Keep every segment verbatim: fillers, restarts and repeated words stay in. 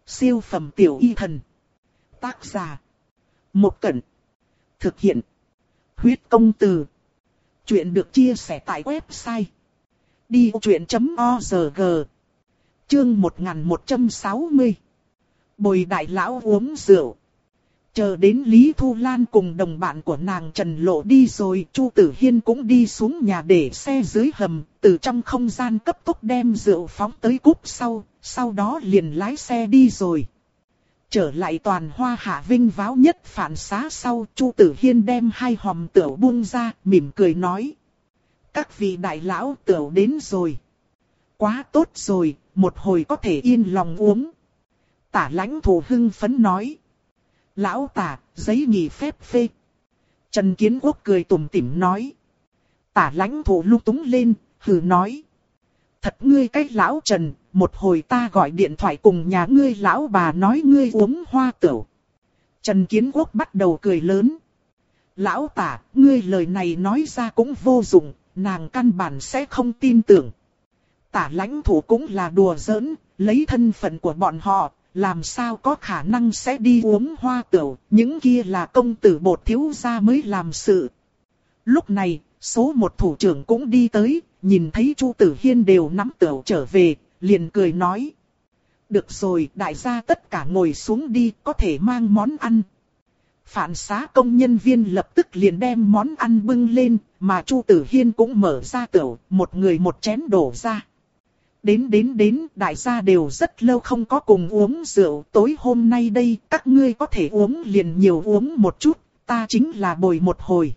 Siêu phẩm tiểu y thần. Tác giả. Một Cẩn. Thực hiện. Huyết công từ. Chuyện được chia sẻ tại website đi vô chuyện chấm org. Chương một nghìn một trăm sáu mươi. Bồi đại lão uống rượu. Chờ đến Lý Thu Lan cùng đồng bạn của nàng Trần Lộ đi rồi, Chu Tử Hiên cũng đi xuống nhà để xe dưới hầm, từ trong không gian cấp tốc đem rượu phóng tới cúp sau, sau đó liền lái xe đi rồi. Trở lại toàn Hoa Hạ vinh váo nhất phản xá sau, Chu Tử Hiên đem hai hòm tửu buông ra, mỉm cười nói: các vị đại lão, tửu đến rồi. Quá tốt rồi, một hồi có thể yên lòng uống. Tả Lãnh Thủ hưng phấn nói: lão tả, giấy nghỉ phép phê. Trần Kiến Quốc cười tủm tỉm nói. Tả Lãnh Thủ lung túng lên, hừ nói: thật ngươi cái lão Trần, một hồi ta gọi điện thoại cùng nhà ngươi lão bà nói ngươi uống hoa tửu. Trần Kiến Quốc bắt đầu cười lớn. Lão tả, ngươi lời này nói ra cũng vô dụng, nàng căn bản sẽ không tin tưởng. Tả Lãnh Thủ cũng là đùa giỡn, lấy thân phận của bọn họ, làm sao có khả năng sẽ đi uống hoa tửu, những kia là công tử bột thiếu gia mới làm sự. Lúc này, số một thủ trưởng cũng đi tới, nhìn thấy Chu Tử Hiên đều nắm tửu trở về, liền cười nói: được rồi, đại gia tất cả ngồi xuống đi, có thể mang món ăn. Phản xá công nhân viên lập tức liền đem món ăn bưng lên, mà Chu Tử Hiên cũng mở ra tửu, một người một chén đổ ra. Đến đến đến, đại gia đều rất lâu không có cùng uống rượu, tối hôm nay đây, các ngươi có thể uống liền nhiều uống một chút, ta chính là bồi một hồi.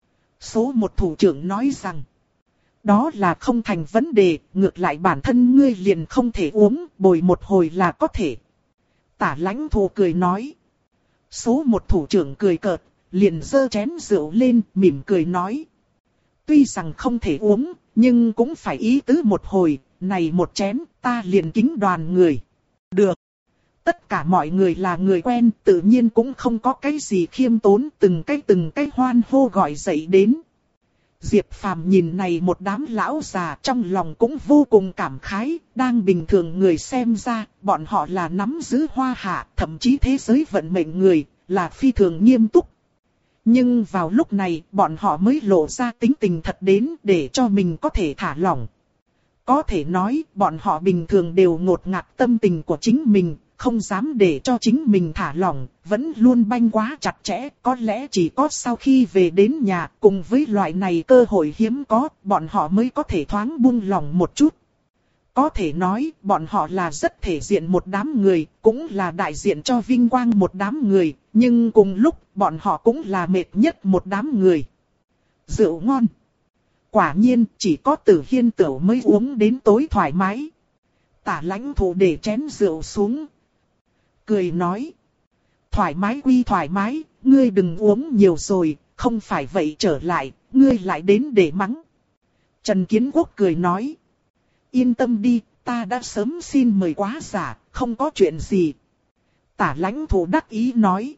Số một thủ trưởng nói rằng, đó là không thành vấn đề, ngược lại bản thân ngươi liền không thể uống, bồi một hồi là có thể. Tả Lãnh Thủ cười nói. Số một thủ trưởng cười cợt, liền giơ chén rượu lên, mỉm cười nói: tuy rằng không thể uống, nhưng cũng phải ý tứ một hồi, này một chén, ta liền kính đoàn người. Được. Tất cả mọi người là người quen, tự nhiên cũng không có cái gì khiêm tốn, từng cái từng cái hoan hô gọi dậy đến. Diệp Phàm nhìn này một đám lão già, trong lòng cũng vô cùng cảm khái, đang bình thường người xem ra, bọn họ là nắm giữ Hoa Hạ, thậm chí thế giới vận mệnh người, là phi thường nghiêm túc. Nhưng vào lúc này, bọn họ mới lộ ra tính tình thật đến để cho mình có thể thả lỏng. Có thể nói, bọn họ bình thường đều ngột ngạt tâm tình của chính mình, không dám để cho chính mình thả lỏng, vẫn luôn banh quá chặt chẽ. Có lẽ chỉ có sau khi về đến nhà, cùng với loại này cơ hội hiếm có, bọn họ mới có thể thoáng buông lỏng một chút. Có thể nói, bọn họ là rất thể diện một đám người, cũng là đại diện cho vinh quang một đám người, nhưng cùng lúc, bọn họ cũng là mệt nhất một đám người. Rượu ngon. Quả nhiên, chỉ có Tử Hiên tửu mới uống đến tối thoải mái. Tả Lãnh Thủ để chén rượu xuống, cười nói: thoải mái quy thoải mái, ngươi đừng uống nhiều rồi, không phải vậy trở lại, ngươi lại đến để mắng. Trần Kiến Quốc cười nói: yên tâm đi, ta đã sớm xin mời quá giả, không có chuyện gì. Tả Lãnh Thủ đắc ý nói: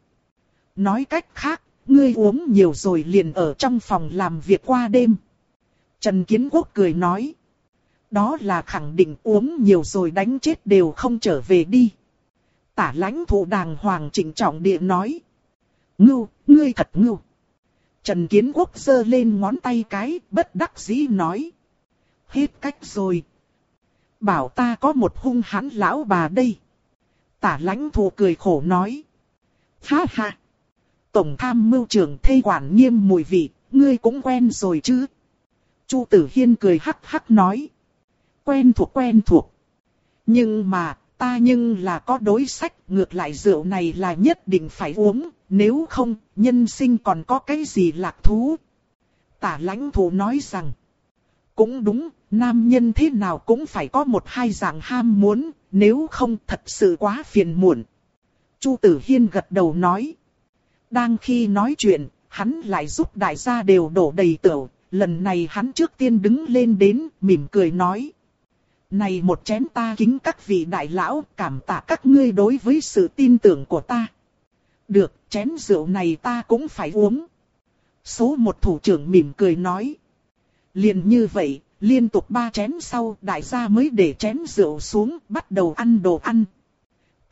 nói cách khác, ngươi uống nhiều rồi liền ở trong phòng làm việc qua đêm. Trần Kiến Quốc cười nói: đó là khẳng định, uống nhiều rồi đánh chết đều không trở về đi. Tả Lãnh Thủ đàng hoàng trịnh trọng địa nói: ngưu, ngươi thật ngưu. Trần Kiến Quốc giơ lên ngón tay cái, bất đắc dĩ nói: hết cách rồi. Bảo ta có một hung hãn lão bà đây. Tả Lãnh Thủ cười khổ nói: ha ha. Tổng tham mưu trưởng thê quản nghiêm mùi vị, ngươi cũng quen rồi chứ. Chu Tử Hiên cười hắc hắc nói: quen thuộc quen thuộc. Nhưng mà, ta nhưng là có đối sách, ngược lại rượu này là nhất định phải uống, nếu không, nhân sinh còn có cái gì lạc thú. Tả Lãnh Thủ nói rằng: cũng đúng, nam nhân thế nào cũng phải có một hai dạng ham muốn, nếu không thật sự quá phiền muộn. Chu Tử Hiên gật đầu nói. Đang khi nói chuyện, hắn lại giúp đại gia đều đổ đầy tửu, lần này hắn trước tiên đứng lên đến, mỉm cười nói: này một chén ta kính các vị đại lão, cảm tạ các ngươi đối với sự tin tưởng của ta. Được, chén rượu này ta cũng phải uống. Số một thủ trưởng mỉm cười nói. Liền như vậy, liên tục ba chén sau, đại gia mới để chén rượu xuống, bắt đầu ăn đồ ăn.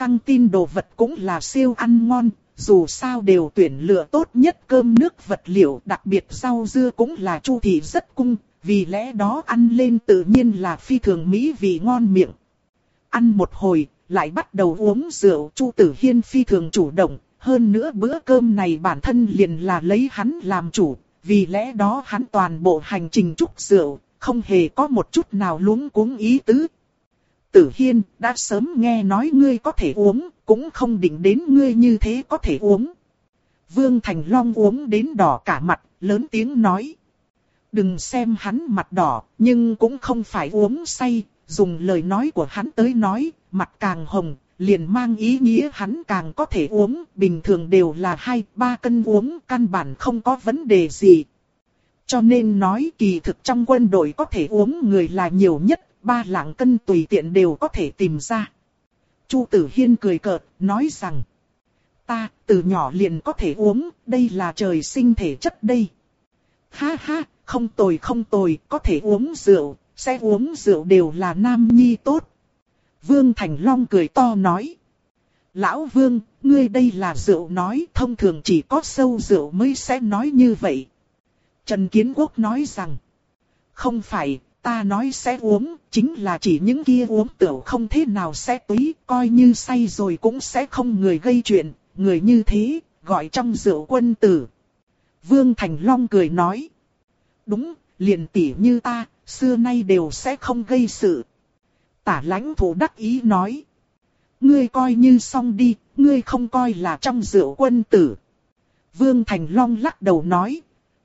căng tin đồ vật cũng là siêu ăn ngon, dù sao đều tuyển lựa tốt nhất cơm nước vật liệu, đặc biệt rau dưa cũng là Chu thị rất cung, vì lẽ đó ăn lên tự nhiên là phi thường mỹ vị ngon miệng. Ăn một hồi, lại bắt đầu uống rượu, Chu Tử Hiên phi thường chủ động, hơn nữa bữa cơm này bản thân liền là lấy hắn làm chủ, vì lẽ đó hắn toàn bộ hành trình trúc rượu, không hề có một chút nào luống cuống ý tứ. Tử Hiên, đã sớm nghe nói ngươi có thể uống, cũng không định đến ngươi như thế có thể uống. Vương Thành Long uống đến đỏ cả mặt, lớn tiếng nói. Đừng xem hắn mặt đỏ, nhưng cũng không phải uống say, dùng lời nói của hắn tới nói, mặt càng hồng, liền mang ý nghĩa hắn càng có thể uống, bình thường đều là hai ba cân uống, căn bản không có vấn đề gì. Cho nên nói kỳ thực trong quân đội có thể uống người là nhiều nhất, ba lạng cân tùy tiện đều có thể tìm ra. Chu Tử Hiên cười cợt, nói rằng, ta từ nhỏ liền có thể uống, đây là trời sinh thể chất đây. Ha ha, không tồi không tồi, có thể uống rượu, sẽ uống rượu đều là nam nhi tốt. Vương Thành Long cười to nói. Lão Vương, ngươi đây là rượu nói, thông thường chỉ có sâu rượu mới sẽ nói như vậy. Trần Kiến Quốc nói rằng, không phải, ta nói sẽ uống, chính là chỉ những kia uống tửu không thế nào sẽ túy, coi như say rồi cũng sẽ không người gây chuyện, người như thế, gọi trong rượu quân tử. Vương Thành Long cười nói, đúng, liền tỉ như ta, xưa nay đều sẽ không gây sự. Tả Lãnh Thủ đắc ý nói, ngươi coi như xong đi, ngươi không coi là trong rượu quân tử. Vương Thành Long lắc đầu nói,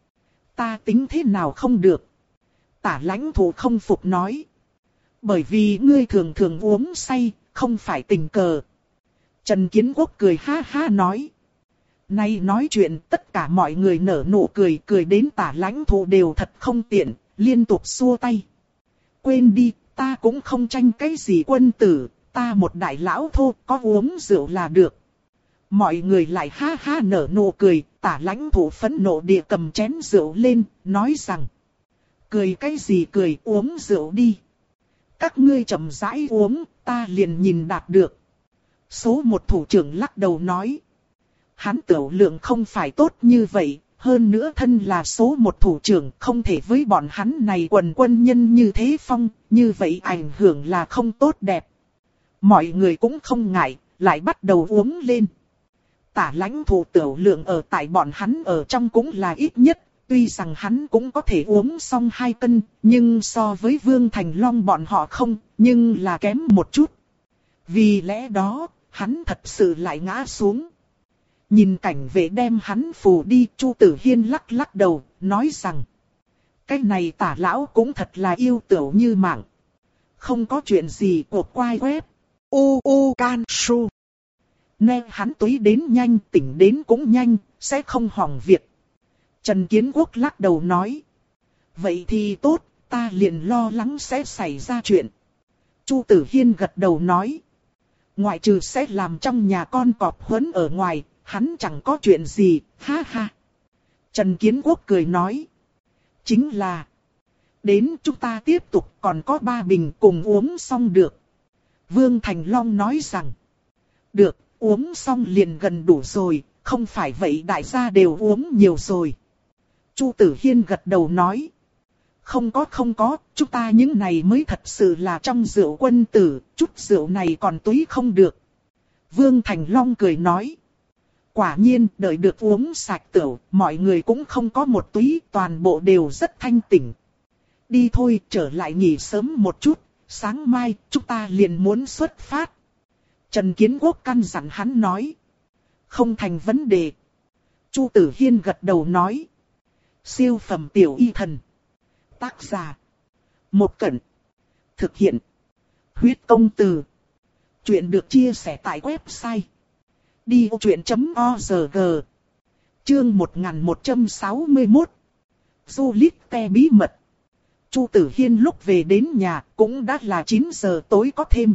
ta tính thế nào không được. Tả Lãnh Thủ không phục nói, bởi vì ngươi thường thường uống say, không phải tình cờ. Trần Kiến Quốc cười ha ha nói, nay nói chuyện tất cả mọi người nở nụ cười, cười đến Tả Lãnh Thủ đều thật không tiện, liên tục xua tay. Quên đi, ta cũng không tranh cái gì quân tử, ta một đại lão thô, có uống rượu là được. Mọi người lại ha ha nở nụ cười, Tả Lãnh Thủ phẫn nộ địa cầm chén rượu lên, nói rằng, cười cái gì cười, uống rượu đi. Các ngươi chậm rãi uống, ta liền nhìn đạt được. Số một thủ trưởng lắc đầu nói, hắn tiểu lượng không phải tốt như vậy, hơn nữa thân là số một thủ trưởng, không thể với bọn hắn này quần quân nhân như thế phong, như vậy ảnh hưởng là không tốt đẹp. Mọi người cũng không ngại, lại bắt đầu uống lên. Tả Lãnh Thủ tiểu lượng ở tại bọn hắn ở trong cũng là ít nhất, tuy rằng hắn cũng có thể uống xong hai cân, nhưng so với Vương Thành Long bọn họ không, nhưng là kém một chút. Vì lẽ đó, hắn thật sự lại ngã xuống. Nhìn cảnh vệ đem hắn phù đi, Chu Tử Hiên lắc lắc đầu, nói rằng, cái này Tả lão cũng thật là yêu tiểu như mạng. Không có chuyện gì cột quai quét. U u can su. Nghe hắn túy đến nhanh, tỉnh đến cũng nhanh, sẽ không hỏng việc. Trần Kiến Quốc lắc đầu nói, vậy thì tốt, ta liền lo lắng sẽ xảy ra chuyện. Chu Tử Hiên gật đầu nói, ngoại trừ sẽ làm trong nhà con cọp huấn ở ngoài, hắn chẳng có chuyện gì, ha ha. Trần Kiến Quốc cười nói, chính là, đến chúng ta tiếp tục còn có ba bình cùng uống xong được. Vương Thành Long nói rằng, được, uống xong liền gần đủ rồi, không phải vậy đại gia đều uống nhiều rồi. Chu Tử Hiên gật đầu nói, không có không có, chúng ta những này mới thật sự là trong rượu quân tử, chút rượu này còn túy không được. Vương Thành Long cười nói, quả nhiên đợi được uống sạch tửu, mọi người cũng không có một túy, toàn bộ đều rất thanh tỉnh. Đi thôi, trở lại nghỉ sớm một chút, sáng mai chúng ta liền muốn xuất phát. Trần Kiến Quốc căn dặn hắn nói, không thành vấn đề. Chu Tử Hiên gật đầu nói, siêu phẩm tiểu y thần. Tác giả, Một Cẩn. Thực hiện, Huyết Công Từ. Chuyện được chia sẻ tại website đi ô chuyện chấm org. Chương một nghìn một trăm sáu mươi mốt. Du lịch te bí mật. Chu Tử Hiên lúc về đến nhà cũng đã là chín giờ tối có thêm.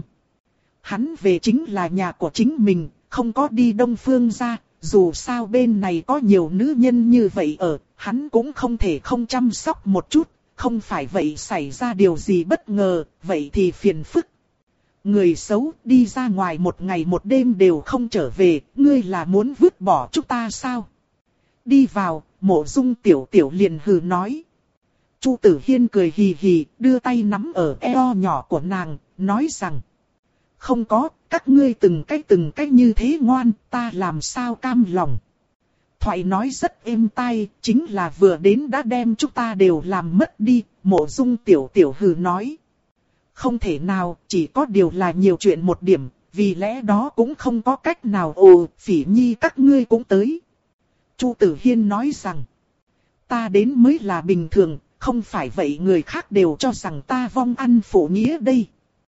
Hắn về chính là nhà của chính mình, không có đi Đông Phương ra, dù sao bên này có nhiều nữ nhân như vậy ở, hắn cũng không thể không chăm sóc một chút, không phải vậy xảy ra điều gì bất ngờ, vậy thì phiền phức. Người xấu đi ra ngoài một ngày một đêm đều không trở về, ngươi là muốn vứt bỏ chúng ta sao? Đi vào, Mộ Dung Tiểu Tiểu liền hừ nói. Chu Tử Hiên cười hì hì, đưa tay nắm ở eo nhỏ của nàng, nói rằng. Không có, các ngươi từng cái từng cái như thế ngoan, ta làm sao cam lòng. Thoại nói rất êm tai, chính là vừa đến đã đem chúng ta đều làm mất đi, Mộ Dung Tiểu Tiểu hừ nói. Không thể nào, chỉ có điều là nhiều chuyện một điểm, vì lẽ đó cũng không có cách nào. Ồ, Phỉ Nhi các ngươi cũng tới. Chu Tử Hiên nói rằng, ta đến mới là bình thường, không phải vậy người khác đều cho rằng ta vong ăn phụ nghĩa đây.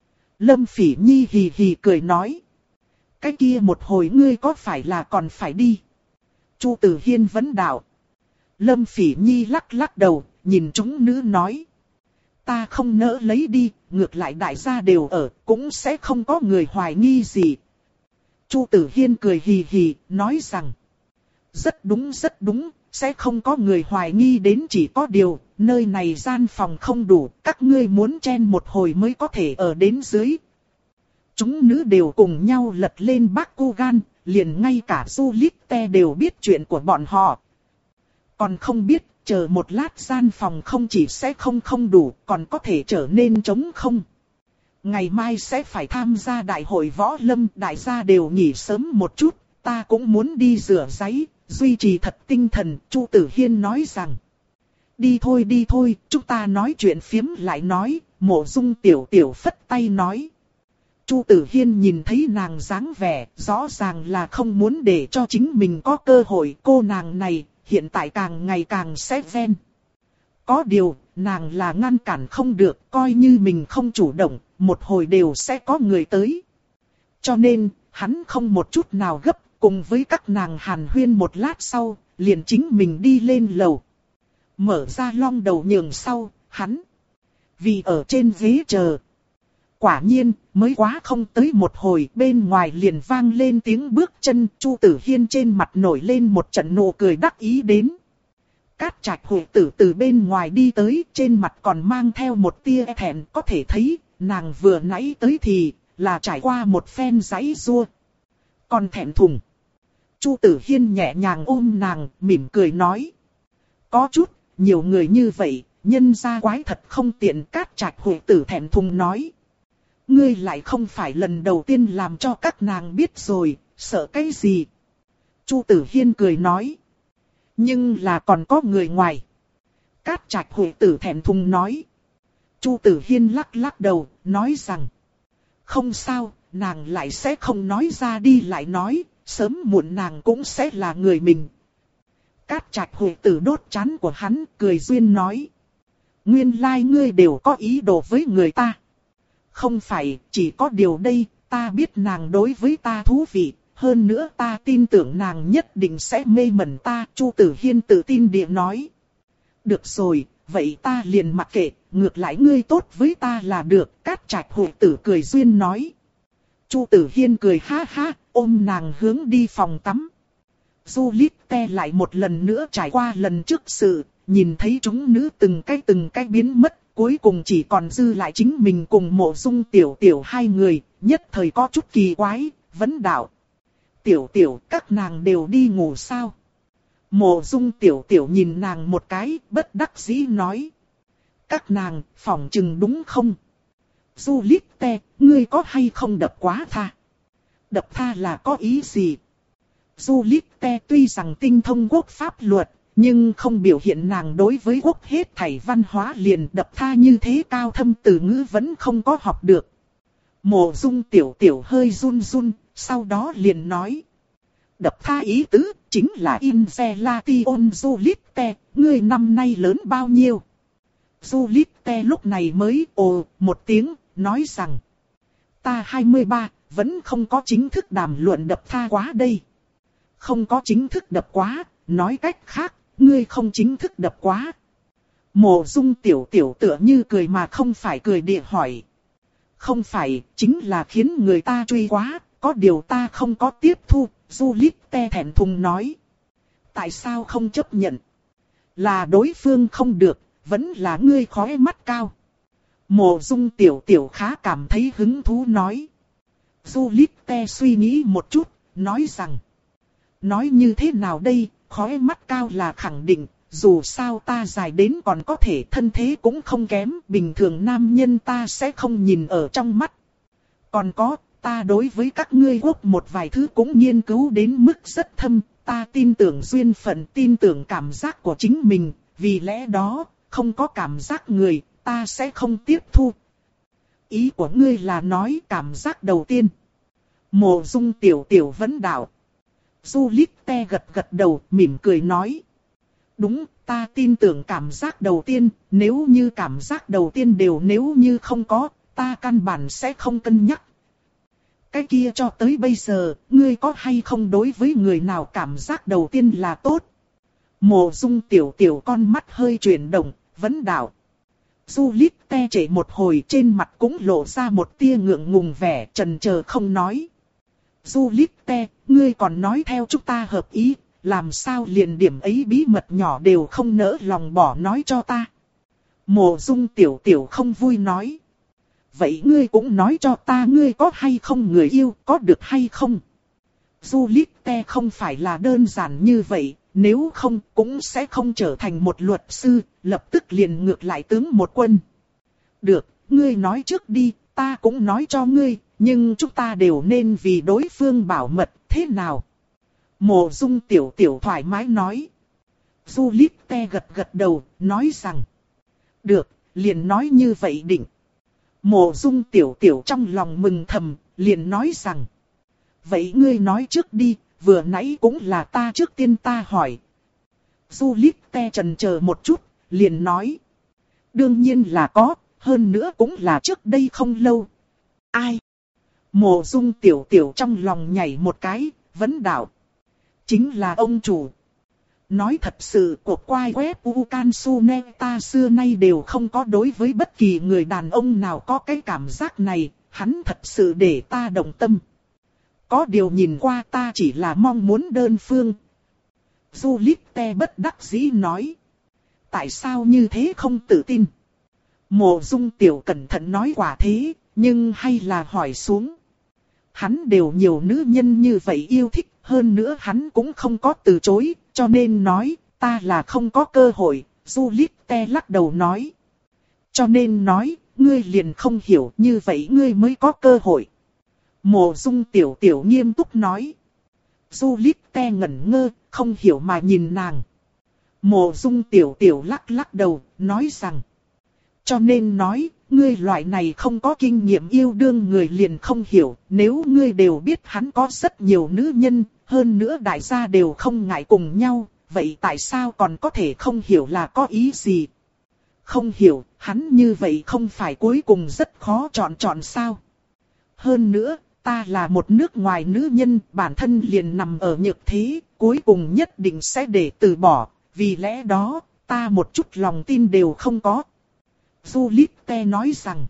Lâm Phỉ Nhi hì hì cười nói, cái kia một hồi ngươi có phải là còn phải đi? Chu Tử Hiên vấn đạo. Lâm Phỉ Nhi lắc lắc đầu, nhìn chúng nữ nói, ta không nỡ lấy đi, ngược lại đại gia đều ở, cũng sẽ không có người hoài nghi gì. Chu Tử Hiên cười hì hì, nói rằng, rất đúng rất đúng, sẽ không có người hoài nghi đến, chỉ có điều, nơi này gian phòng không đủ, các ngươi muốn chen một hồi mới có thể ở đến dưới. Chúng nữ đều cùng nhau lật lên Bakugan, liền ngay cả Zulite đều biết chuyện của bọn họ. Còn không biết, chờ một lát gian phòng không chỉ sẽ không không đủ, còn có thể trở nên trống không. Ngày mai sẽ phải tham gia đại hội võ lâm, đại gia đều nghỉ sớm một chút, ta cũng muốn đi rửa ráy, duy trì thật tinh thần. Chu Tử Hiên nói rằng, đi thôi đi thôi, chúng ta nói chuyện phiếm lại nói. Mộ Dung Tiểu Tiểu phất tay nói. Chu Tử Hiên nhìn thấy nàng dáng vẻ, rõ ràng là không muốn để cho chính mình có cơ hội. Cô nàng này, hiện tại càng ngày càng sẽ ven. Có điều, nàng là ngăn cản không được, coi như mình không chủ động, một hồi đều sẽ có người tới. Cho nên, hắn không một chút nào gấp, cùng với các nàng hàn huyên một lát sau, liền chính mình đi lên lầu. Mở ra long đầu nhường sau, hắn vì ở trên ghế chờ. Quả nhiên, mới quá không tới một hồi, bên ngoài liền vang lên tiếng bước chân. Chu Tử Hiên trên mặt nổi lên một trận nụ cười đắc ý đến. Cát Trạch Huệ Tử từ bên ngoài đi tới, trên mặt còn mang theo một tia thẹn, có thể thấy, nàng vừa nãy tới thì là trải qua một phen giãy giụa. Còn thẹn thùng. Chu Tử Hiên nhẹ nhàng ôm nàng, mỉm cười nói. Có chút, nhiều người như vậy, nhân gia quái thật không tiện. Cát Trạch Huệ Tử thẹn thùng nói. Ngươi lại không phải lần đầu tiên làm cho các nàng biết rồi, sợ cái gì? Chu Tử Hiên cười nói. Nhưng là còn có người ngoài. Cát Trạch Huệ Tử thẹn thùng nói. Chu Tử Hiên lắc lắc đầu, nói rằng. Không sao, nàng lại sẽ không nói ra đi lại nói, sớm muộn nàng cũng sẽ là người mình. Cát Trạch Huệ Tử đốt trán của hắn, cười duyên nói. Nguyên lai ngươi đều có ý đồ với người ta. Không phải, chỉ có điều đây, ta biết nàng đối với ta thú vị, hơn nữa ta tin tưởng nàng nhất định sẽ mê mẩn ta. Chu Tử Hiên tự tin địa nói. Được rồi, vậy ta liền mặc kệ, ngược lại ngươi tốt với ta là được. Cát Trạch Huệ Tử cười duyên nói. Chu Tử Hiên cười ha ha, ôm nàng hướng đi phòng tắm. Zulite lại một lần nữa trải qua lần trước sự, nhìn thấy chúng nữ từng cái từng cái biến mất. Cuối cùng chỉ còn dư lại chính mình cùng Mộ Dung Tiểu Tiểu hai người, nhất thời có chút kỳ quái, vấn đạo. Tiểu Tiểu, các nàng đều đi ngủ sao? Mộ Dung Tiểu Tiểu nhìn nàng một cái, bất đắc dĩ nói. Các nàng, phỏng chừng đúng không? Zulite, ngươi có hay không đập quá tha? Đập tha là có ý gì? Zulite tuy rằng tinh thông quốc pháp luật, nhưng không biểu hiện nàng đối với quốc hết thảy văn hóa liền đập tha như thế cao thâm từ ngữ vẫn không có học được. Mộ Dung Tiểu Tiểu hơi run run, sau đó liền nói. Đập tha ý tứ, chính là Inzelation Zulite, ngươi năm nay lớn bao nhiêu? Zulite lúc này mới ồ một tiếng, nói rằng. Ta hai mươi ba, vẫn không có chính thức đàm luận đập tha quá đây. Không có chính thức đập quá, nói cách khác. Ngươi không chính thức đập quá. Mộ Dung Tiểu Tiểu tựa như cười mà không phải cười địa hỏi. Không phải, chính là khiến người ta truy quá, có điều ta không có tiếp thu. Zulite thẹn thùng nói. Tại sao không chấp nhận? Là đối phương không được, vẫn là ngươi khói mắt cao. Mộ Dung tiểu tiểu khá cảm thấy hứng thú nói. Juliette suy nghĩ một chút, nói rằng. Nói như thế nào đây, khóe mắt cao là khẳng định, dù sao ta dài đến còn có thể thân thế cũng không kém, bình thường nam nhân ta sẽ không nhìn ở trong mắt. Còn có, ta đối với các ngươi quốc một vài thứ cũng nghiên cứu đến mức rất thâm, ta tin tưởng duyên phận, tin tưởng cảm giác của chính mình, vì lẽ đó, không có cảm giác người, ta sẽ không tiếp thu. Ý của ngươi là nói cảm giác đầu tiên. Mộ Dung tiểu tiểu vấn đạo. Juliette gật gật đầu, mỉm cười nói. Đúng, ta tin tưởng cảm giác đầu tiên, nếu như cảm giác đầu tiên đều nếu như không có, ta căn bản sẽ không cân nhắc. Cái kia cho tới bây giờ, ngươi có hay không đối với người nào cảm giác đầu tiên là tốt? Mộ Dung tiểu tiểu con mắt hơi chuyển động, vấn đạo. Juliette trễ một hồi trên mặt cũng lộ ra một tia ngượng ngùng vẻ, chần chờ không nói. Juliette, ngươi còn nói theo chúng ta hợp ý, làm sao liền điểm ấy bí mật nhỏ đều không nỡ lòng bỏ nói cho ta. Mộ Dung tiểu tiểu không vui nói. Vậy ngươi cũng nói cho ta ngươi có hay không người yêu, có được hay không? Juliette không phải là đơn giản như vậy, nếu không cũng sẽ không trở thành một luật sư, lập tức liền ngược lại tướng một quân. Được, ngươi nói trước đi, ta cũng nói cho ngươi, nhưng chúng ta đều nên vì đối phương bảo mật, thế nào? Mộ Dung tiểu tiểu thoải mái nói. Juliette gật gật đầu, nói rằng. Được, liền nói như vậy định. Mộ Dung tiểu tiểu trong lòng mừng thầm, liền nói rằng. Vậy ngươi nói trước đi, vừa nãy cũng là ta trước tiên ta hỏi. Juliette chần chờ một chút, liền nói. Đương nhiên là có, hơn nữa cũng là trước đây không lâu. Ai? Mộ Dung tiểu tiểu trong lòng nhảy một cái, vấn đạo. Chính là ông chủ. Nói thật sự, cuộc quay web Ukansune ta xưa nay đều không có đối với bất kỳ người đàn ông nào có cái cảm giác này, hắn thật sự để ta động tâm. Có điều nhìn qua ta chỉ là mong muốn đơn phương. Juliette bất đắc dĩ nói. Tại sao như thế không tự tin? Mộ Dung tiểu cẩn thận nói quả thế, nhưng hay là hỏi xuống. Hắn đều nhiều nữ nhân như vậy yêu thích, hơn nữa hắn cũng không có từ chối, cho nên nói, ta là không có cơ hội, Juliette lắc đầu nói. Cho nên nói, ngươi liền không hiểu, như vậy ngươi mới có cơ hội. Mộ Dung tiểu tiểu nghiêm túc nói. Juliette ngẩn ngơ, không hiểu mà nhìn nàng. Mộ Dung tiểu tiểu lắc lắc đầu, nói rằng. Cho nên nói, ngươi loại này không có kinh nghiệm yêu đương người liền không hiểu, nếu ngươi đều biết hắn có rất nhiều nữ nhân, hơn nữa đại gia đều không ngại cùng nhau, vậy tại sao còn có thể không hiểu là có ý gì? Không hiểu, hắn như vậy không phải cuối cùng rất khó chọn chọn sao? Hơn nữa, ta là một nước ngoài nữ nhân, bản thân liền nằm ở nhược thế, cuối cùng nhất định sẽ để từ bỏ, vì lẽ đó, ta một chút lòng tin đều không có. Juliette nói rằng.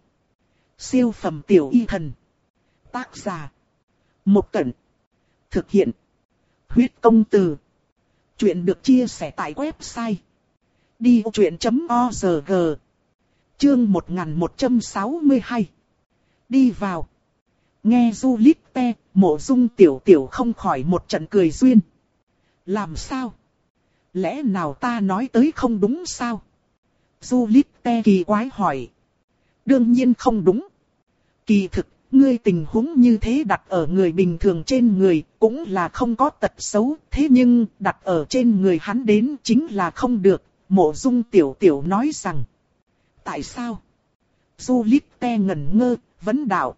Siêu phẩm tiểu y thần. Tác giả. Một Cẩn. Thực hiện. Huyết công từ. Chuyện được chia sẻ tại website. đi vô chuyện chấm org. Chương một nghìn một trăm sáu mươi hai. Đi vào. Nghe Juliette, Mộ Dung tiểu tiểu không khỏi một trận cười duyên. Làm sao? Lẽ nào ta nói tới không đúng sao? Juliette kỳ quái hỏi. Đương nhiên không đúng. Kỳ thực, ngươi tình huống như thế đặt ở người bình thường trên người cũng là không có tật xấu. Thế nhưng đặt ở trên người hắn đến chính là không được. Mộ Dung tiểu tiểu nói rằng. Tại sao? Juliette ngẩn ngơ, vấn đạo.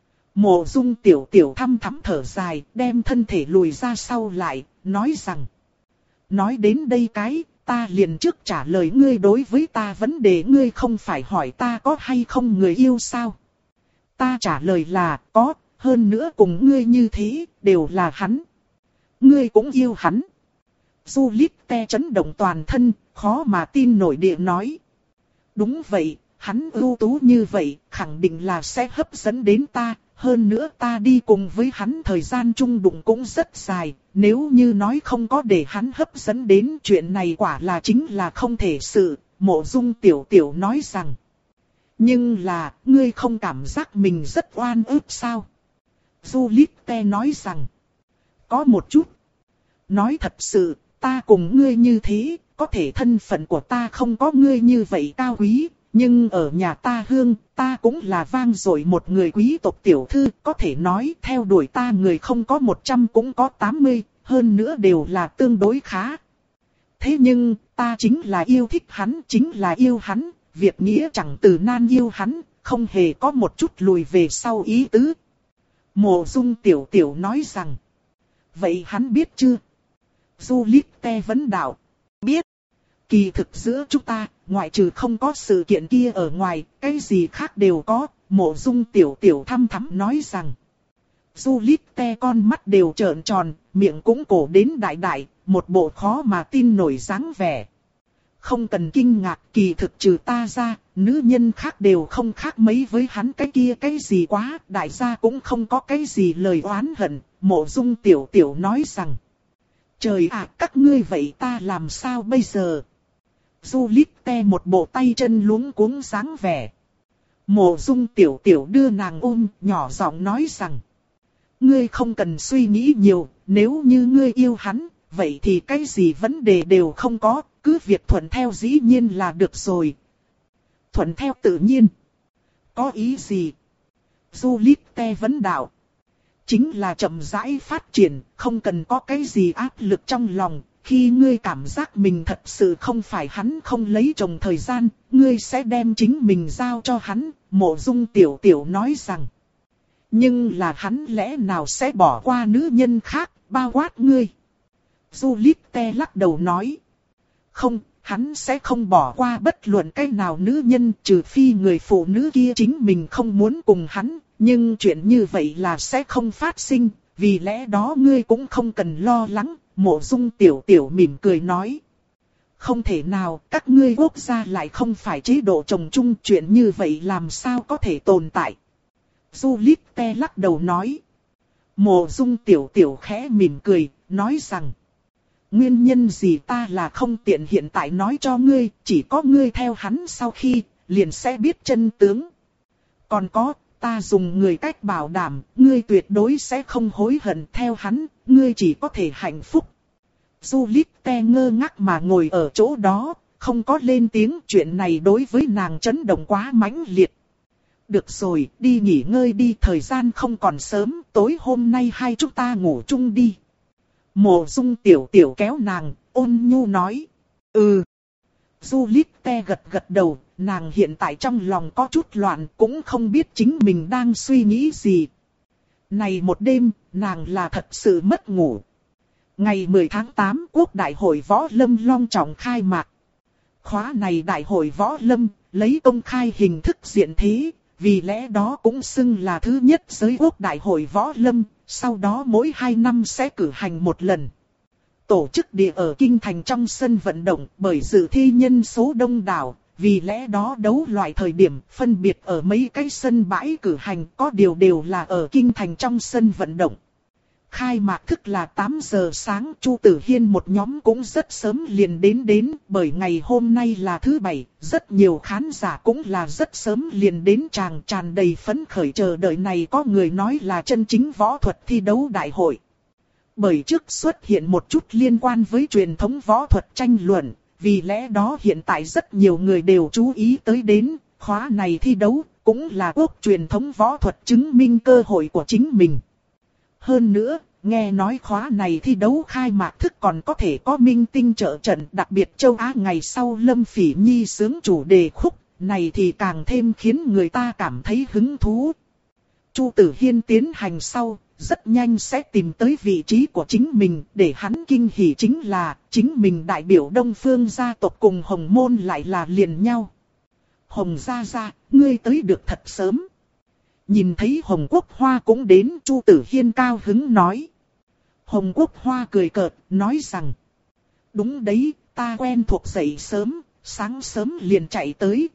Mộ Dung tiểu tiểu thăm thắm thở dài, đem thân thể lùi ra sau lại, nói rằng. Nói đến đây cái, ta liền trước trả lời ngươi đối với ta vấn đề ngươi không phải hỏi ta có hay không người yêu sao? Ta trả lời là có, hơn nữa cùng ngươi như thế, đều là hắn. Ngươi cũng yêu hắn. Juliette chấn động toàn thân, khó mà tin nổi địa nói. Đúng vậy, hắn ưu tú như vậy, khẳng định là sẽ hấp dẫn đến ta. Hơn nữa ta đi cùng với hắn thời gian chung đụng cũng rất dài, nếu như nói không có để hắn hấp dẫn đến chuyện này quả là chính là không thể sự, Mộ Dung tiểu tiểu nói rằng. Nhưng là, ngươi không cảm giác mình rất oan ức sao? Juliette nói rằng, có một chút. Nói thật sự, ta cùng ngươi như thế, có thể thân phận của ta không có ngươi như vậy cao quý, nhưng ở nhà ta hương, ta cũng là vang dội một người quý tộc tiểu thư, có thể nói theo đuổi ta người không có một trăm cũng có tám mươi, hơn nữa đều là tương đối khá. Thế nhưng, ta chính là yêu thích hắn, chính là yêu hắn, việc nghĩa chẳng từ nan yêu hắn, không hề có một chút lùi về sau ý tứ. Mộ Dung tiểu tiểu nói rằng, vậy hắn biết chưa? Juliette vấn đạo, biết. Kỳ thực giữa chúng ta, ngoại trừ không có sự kiện kia ở ngoài, cái gì khác đều có, Mộ Dung tiểu tiểu thăm thắm nói rằng. Juliette con mắt đều trợn tròn, miệng cũng cổ đến đại đại, một bộ khó mà tin nổi dáng vẻ. Không cần kinh ngạc, kỳ thực trừ ta ra, nữ nhân khác đều không khác mấy với hắn cái kia cái gì quá, đại gia cũng không có cái gì lời oán hận, Mộ Dung tiểu tiểu nói rằng. Trời ạ, các ngươi vậy ta làm sao bây giờ? Juliette một bộ tay chân luống cuống dáng vẻ. Mộ Dung tiểu tiểu đưa nàng ôm, nhỏ giọng nói rằng. Ngươi không cần suy nghĩ nhiều, nếu như ngươi yêu hắn, vậy thì cái gì vấn đề đều không có, cứ việc thuận theo dĩ nhiên là được rồi. Thuận theo tự nhiên. Có ý gì? Juliette vấn đạo. Chính là chậm rãi phát triển, không cần có cái gì áp lực trong lòng. Khi ngươi cảm giác mình thật sự không phải hắn không lấy chồng thời gian, ngươi sẽ đem chính mình giao cho hắn, Mộ Dung tiểu tiểu nói rằng. Nhưng là hắn lẽ nào sẽ bỏ qua nữ nhân khác, bao quát ngươi? Juliette lắc đầu nói. Không, hắn sẽ không bỏ qua bất luận cái nào nữ nhân, trừ phi người phụ nữ kia chính mình không muốn cùng hắn. Nhưng chuyện như vậy là sẽ không phát sinh, vì lẽ đó ngươi cũng không cần lo lắng, Mộ Dung tiểu tiểu mỉm cười nói. Không thể nào, các ngươi quốc gia lại không phải chế độ chồng chung, chuyện như vậy làm sao có thể tồn tại. Juliette lắc đầu nói. Mộ Dung tiểu tiểu khẽ mỉm cười, nói rằng. Nguyên nhân gì ta là không tiện hiện tại nói cho ngươi, chỉ có ngươi theo hắn sau khi, liền sẽ biết chân tướng. Còn có, ta dùng người cách bảo đảm, ngươi tuyệt đối sẽ không hối hận theo hắn, ngươi chỉ có thể hạnh phúc. Juliette ngơ ngác mà ngồi ở chỗ đó, không có lên tiếng, chuyện này đối với nàng chấn động quá mãnh liệt. Được rồi, đi nghỉ ngơi đi, thời gian không còn sớm, tối hôm nay hai chúng ta ngủ chung đi. Mộ Dung tiểu tiểu kéo nàng, ôn nhu nói. Ừ. Juliette gật gật đầu, nàng hiện tại trong lòng có chút loạn, cũng không biết chính mình đang suy nghĩ gì. Này một đêm, nàng là thật sự mất ngủ. Ngày mười tháng tám, Quốc Đại hội Võ Lâm long trọng khai mạc. Khóa này Đại hội Võ Lâm, lấy công khai hình thức diện thế, vì lẽ đó cũng xưng là thứ nhất giới Quốc Đại hội Võ Lâm, sau đó mỗi hai năm sẽ cử hành một lần. Tổ chức địa ở Kinh Thành trong sân vận động, bởi dự thi nhân số đông đảo, vì lẽ đó đấu loại thời điểm phân biệt ở mấy cái sân bãi cử hành, có điều đều là ở Kinh Thành trong sân vận động. Khai mạc thức là tám giờ sáng, Chu Tử Hiên một nhóm cũng rất sớm liền đến đến, bởi ngày hôm nay là thứ bảy, rất nhiều khán giả cũng là rất sớm liền đến, tràng tràn đầy phấn khởi chờ đợi này, có người nói là chân chính võ thuật thi đấu đại hội. Bởi trước xuất hiện một chút liên quan với truyền thống võ thuật tranh luận, vì lẽ đó hiện tại rất nhiều người đều chú ý tới đến, khóa này thi đấu cũng là quốc truyền thống võ thuật chứng minh cơ hội của chính mình. Hơn nữa, nghe nói khóa này thi đấu khai mạc thức còn có thể có minh tinh trợ trận, đặc biệt châu Á ngày sau Lâm Phỉ Nhi xướng chủ đề khúc, này thì càng thêm khiến người ta cảm thấy hứng thú. Chu Tử Hiên tiến hành sau, rất nhanh sẽ tìm tới vị trí của chính mình, để hắn kinh hỉ chính là, chính mình đại biểu Đông Phương gia tộc cùng Hồng Môn lại là liền nhau. Hồng gia gia, ngươi tới được thật sớm. Nhìn thấy Hồng Quốc Hoa cũng đến, Chu Tử Hiên cao hứng nói. Hồng Quốc Hoa cười cợt, nói rằng. Đúng đấy, ta quen thuộc dậy sớm, sáng sớm liền chạy tới.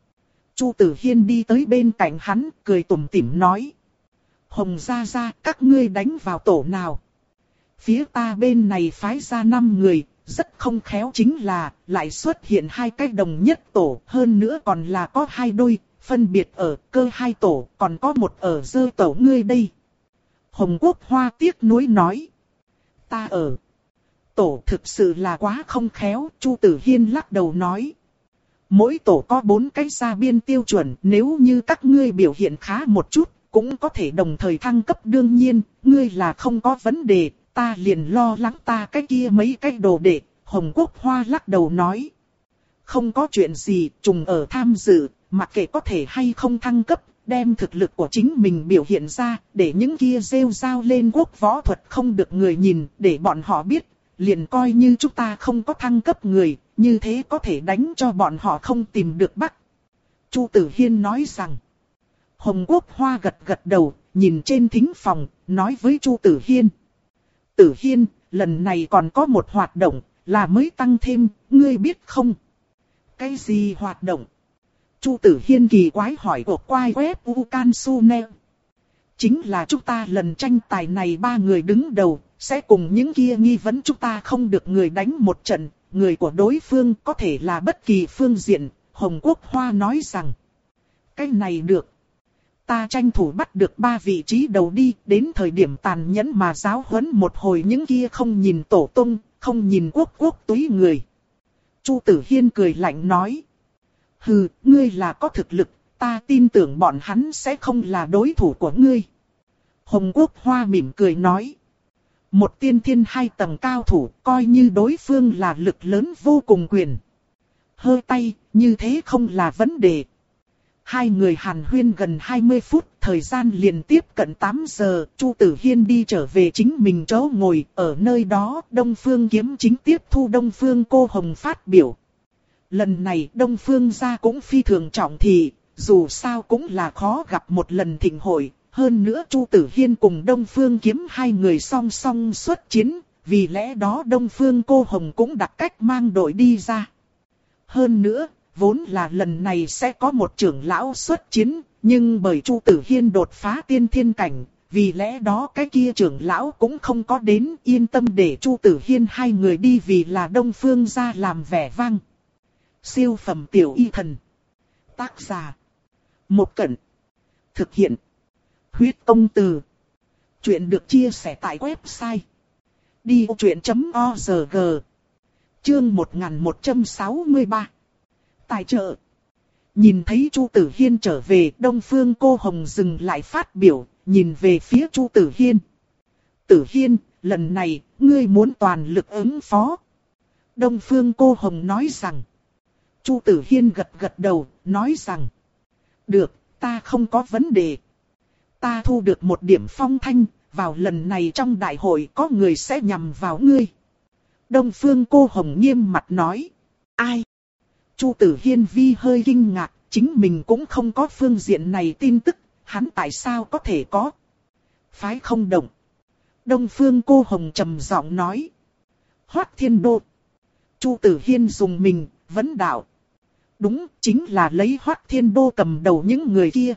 Chu Tử Hiên đi tới bên cạnh hắn, cười tủm tỉm nói. Hồng gia gia, các ngươi đánh vào tổ nào? Phía ta bên này phái ra năm người, rất không khéo chính là, lại xuất hiện hai cái đồng nhất tổ, hơn nữa còn là có hai đôi. phân biệt ở cơ hai tổ, còn có một ở dơ tổ ngươi đây. Hồng Quốc Hoa tiếc nuối nói. Ta ở. Tổ thực sự là quá không khéo, Chu Tử Hiên lắc đầu nói. Mỗi tổ có bốn cái gia biên tiêu chuẩn, nếu như các ngươi biểu hiện khá một chút, cũng có thể đồng thời thăng cấp đương nhiên, ngươi là không có vấn đề, ta liền lo lắng ta cái kia mấy cái đồ đệ, Hồng Quốc Hoa lắc đầu nói. Không có chuyện gì, trùng ở tham dự, mặc kệ có thể hay không thăng cấp, đem thực lực của chính mình biểu hiện ra, để những kia rêu rao lên quốc võ thuật không được người nhìn, để bọn họ biết, liền coi như chúng ta không có thăng cấp người, như thế có thể đánh cho bọn họ không tìm được bắt. Chu Tử Hiên nói rằng, Hồng Quốc Hoa gật gật đầu, nhìn trên thính phòng, nói với Chu Tử Hiên. Tử Hiên, lần này còn có một hoạt động, là mới tăng thêm, ngươi biết không? Cái gì hoạt động? Chu Tử Hiên kỳ quái hỏi của quai web Ukansune. Chính là chúng ta lần tranh tài này ba người đứng đầu, sẽ cùng những kia nghi vấn chúng ta không được người đánh một trận, người của đối phương có thể là bất kỳ phương diện, Hồng Quốc Hoa nói rằng. Cái này được. Ta tranh thủ bắt được ba vị trí đầu đi, đến thời điểm tàn nhẫn mà giáo huấn một hồi những kia không nhìn tổ tung, không nhìn quốc quốc túy người. Chu Tử Hiên cười lạnh nói. Hừ, ngươi là có thực lực, ta tin tưởng bọn hắn sẽ không là đối thủ của ngươi. Hồng Quốc Hoa mỉm cười nói. Một tiên thiên hai tầng cao thủ, coi như đối phương là lực lớn vô cùng quyền. Hơi tay, như thế không là vấn đề. Hai người hàn huyên gần hai mươi phút, thời gian liền tiếp cận tám giờ, Chu Tử Hiên đi trở về chính mình chỗ ngồi, ở nơi đó, Đông Phương Kiếm chính tiếp thu Đông Phương Cô Hồng phát biểu. Lần này Đông Phương gia cũng phi thường trọng thị, dù sao cũng là khó gặp một lần thịnh hội, hơn nữa Chu Tử Hiên cùng Đông Phương Kiếm hai người song song xuất chiến, vì lẽ đó Đông Phương Cô Hồng cũng đặt cách mang đội đi ra. Hơn nữa, vốn là lần này sẽ có một trưởng lão xuất chiến, nhưng bởi Chu Tử Hiên đột phá tiên thiên cảnh, vì lẽ đó cái kia trưởng lão cũng không có đến, yên tâm để Chu Tử Hiên hai người đi vì là Đông Phương gia làm vẻ vang. Siêu phẩm tiểu y thần. Tác giả. Một Cẩn. Thực hiện. Huyết Công Từ. Chuyện được chia sẻ tại website. đi ô chuyện chấm org. Chương một nghìn một trăm sáu mươi ba. Tài trợ. Nhìn thấy Chu Tử Hiên trở về, Đông Phương Cô Hồng dừng lại phát biểu, nhìn về phía Chu Tử Hiên. Tử Hiên, lần này, ngươi muốn toàn lực ứng phó. Đông Phương Cô Hồng nói rằng. Chu Tử Hiên gật gật đầu, nói rằng. Được, ta không có vấn đề. Ta thu được một điểm phong thanh, vào lần này trong đại hội có người sẽ nhằm vào ngươi. Đông Phương Cô Hồng nghiêm mặt nói. Ai? Chu Tử Hiên vi hơi kinh ngạc, chính mình cũng không có phương diện này tin tức, hắn tại sao có thể có? Phái không động. Đông Phương Cô Hồng trầm giọng nói. Hoắc Thiên Đô. Chu Tử Hiên dùng mình, vấn đạo. Đúng, chính là lấy Hoắc Thiên Đô cầm đầu những người kia.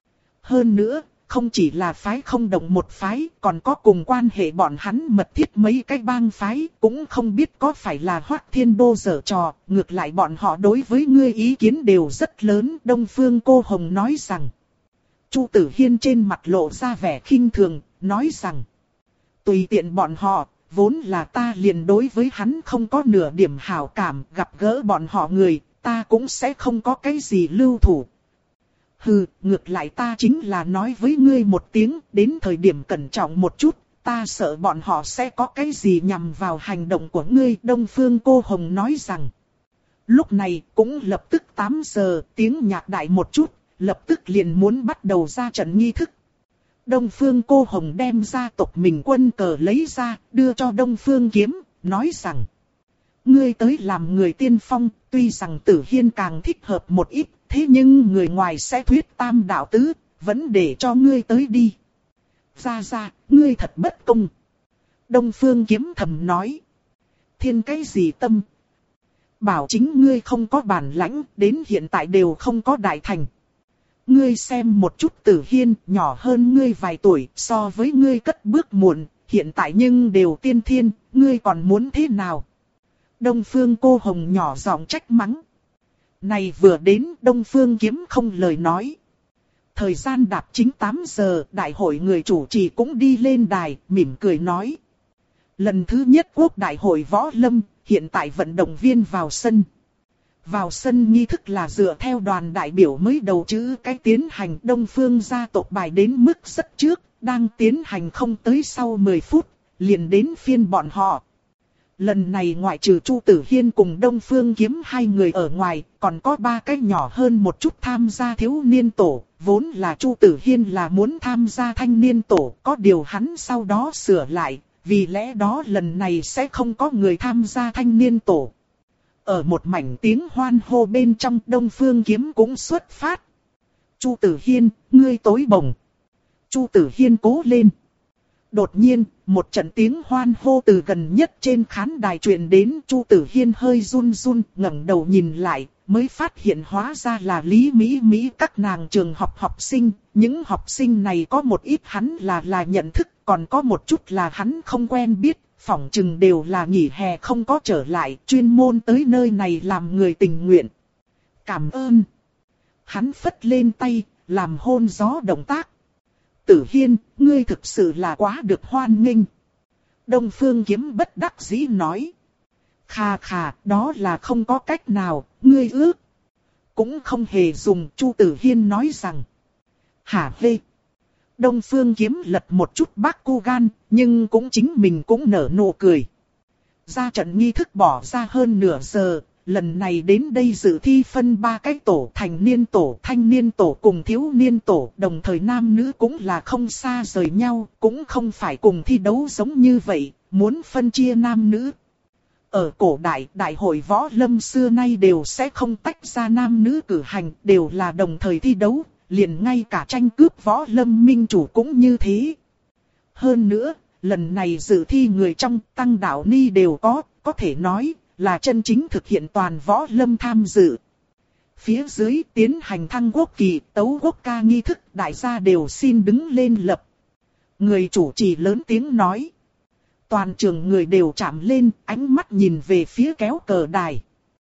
Hơn nữa, không chỉ là phái không động một phái, còn có cùng quan hệ bọn hắn mật thiết mấy cái bang phái, cũng không biết có phải là Hoắc Thiên Đô giở trò, ngược lại bọn họ đối với ngươi ý kiến đều rất lớn. Đông Phương Cô Hồng nói rằng. Chu Tử Hiên trên mặt lộ ra vẻ khinh thường, nói rằng. Tùy tiện bọn họ, vốn là ta liền đối với hắn không có nửa điểm hảo cảm, gặp gỡ bọn họ người, ta cũng sẽ không có cái gì lưu thủ. Hừ, ngược lại ta chính là nói với ngươi một tiếng, đến thời điểm cẩn trọng một chút, ta sợ bọn họ sẽ có cái gì nhằm vào hành động của ngươi. Đông Phương Cô Hồng nói rằng. Lúc này cũng lập tức tám giờ, tiếng nhạc đại một chút, lập tức liền muốn bắt đầu ra trận nghi thức. Đông Phương Cô Hồng đem gia tộc mình quân cờ lấy ra, đưa cho Đông Phương Kiếm, nói rằng. Ngươi tới làm người tiên phong, tuy rằng Tử Hiên càng thích hợp một ít, thế nhưng người ngoài sẽ thuyết tam đạo tứ, vẫn để cho ngươi tới đi. Ra ra, ngươi thật bất công. Đông Phương Kiếm thầm nói. Thiên cái gì tâm? Bảo chính ngươi không có bản lãnh, đến hiện tại đều không có đại thành. Ngươi xem một chút Tử Hiên, nhỏ hơn ngươi vài tuổi, so với ngươi cất bước muộn, hiện tại nhưng đều tiên thiên, ngươi còn muốn thế nào? Đông Phương Cô Hồng nhỏ giọng trách mắng. Này vừa đến Đông Phương Kiếm không lời nói. Thời gian đạp chính tám giờ, đại hội người chủ trì cũng đi lên đài, mỉm cười nói. Lần thứ nhất quốc đại hội võ lâm, hiện tại vận động viên vào sân. Vào sân nghi thức là dựa theo đoàn đại biểu mới đầu chữ cái tiến hành. Đông Phương gia tộc bài đến mức rất trước, đang tiến hành không tới sau mười phút, liền đến phiên bọn họ. Lần này ngoại trừ Chu Tử Hiên cùng Đông Phương Kiếm hai người ở ngoài, còn có ba cái nhỏ hơn một chút tham gia thiếu niên tổ. Vốn là Chu Tử Hiên là muốn tham gia thanh niên tổ, có điều hắn sau đó sửa lại, vì lẽ đó lần này sẽ không có người tham gia thanh niên tổ. Ở một mảnh tiếng hoan hô bên trong, Đông Phương Kiếm cũng xuất phát. Chu Tử Hiên, ngươi tối bổng. Chu Tử Hiên cố lên. Đột nhiên, một trận tiếng hoan hô từ gần nhất trên khán đài truyền đến. Chu Tử Hiên hơi run run, ngẩng đầu nhìn lại, mới phát hiện hóa ra là Lý Mỹ Mỹ các nàng trường học học sinh. Những học sinh này có một ít hắn là là nhận thức, còn có một chút là hắn không quen biết. Phỏng chừng đều là nghỉ hè không có trở lại, chuyên môn tới nơi này làm người tình nguyện. Cảm ơn. Hắn phất lên tay, làm hôn gió động tác. Tử Hiên, ngươi thực sự là quá được hoan nghênh. Đông Phương Kiếm bất đắc dĩ nói. Khà khà, đó là không có cách nào, ngươi ước. Cũng không hề dùng, Chu Tử Hiên nói rằng. Hả hê. Đông Phương Kiếm lật một chút bác cô gan, nhưng cũng chính mình cũng nở nụ cười. Ra trận nghi thức bỏ ra hơn nửa giờ, lần này đến đây dự thi phân ba cái tổ, thành niên tổ, thanh niên tổ cùng thiếu niên tổ, đồng thời nam nữ cũng là không xa rời nhau, cũng không phải cùng thi đấu giống như vậy, muốn phân chia nam nữ. Ở cổ đại, đại hội võ lâm xưa nay đều sẽ không tách ra nam nữ cử hành, đều là đồng thời thi đấu. Liền ngay cả tranh cướp võ lâm minh chủ cũng như thế. Hơn nữa, lần này dự thi người trong Tăng Đạo Ni đều có, có thể nói là chân chính thực hiện toàn võ lâm tham dự. Phía dưới tiến hành thăng quốc kỳ, tấu quốc ca nghi thức, đại gia đều xin đứng lên lập. Người chủ trì lớn tiếng nói. Toàn trường người đều chạm lên, ánh mắt nhìn về phía kéo cờ đài.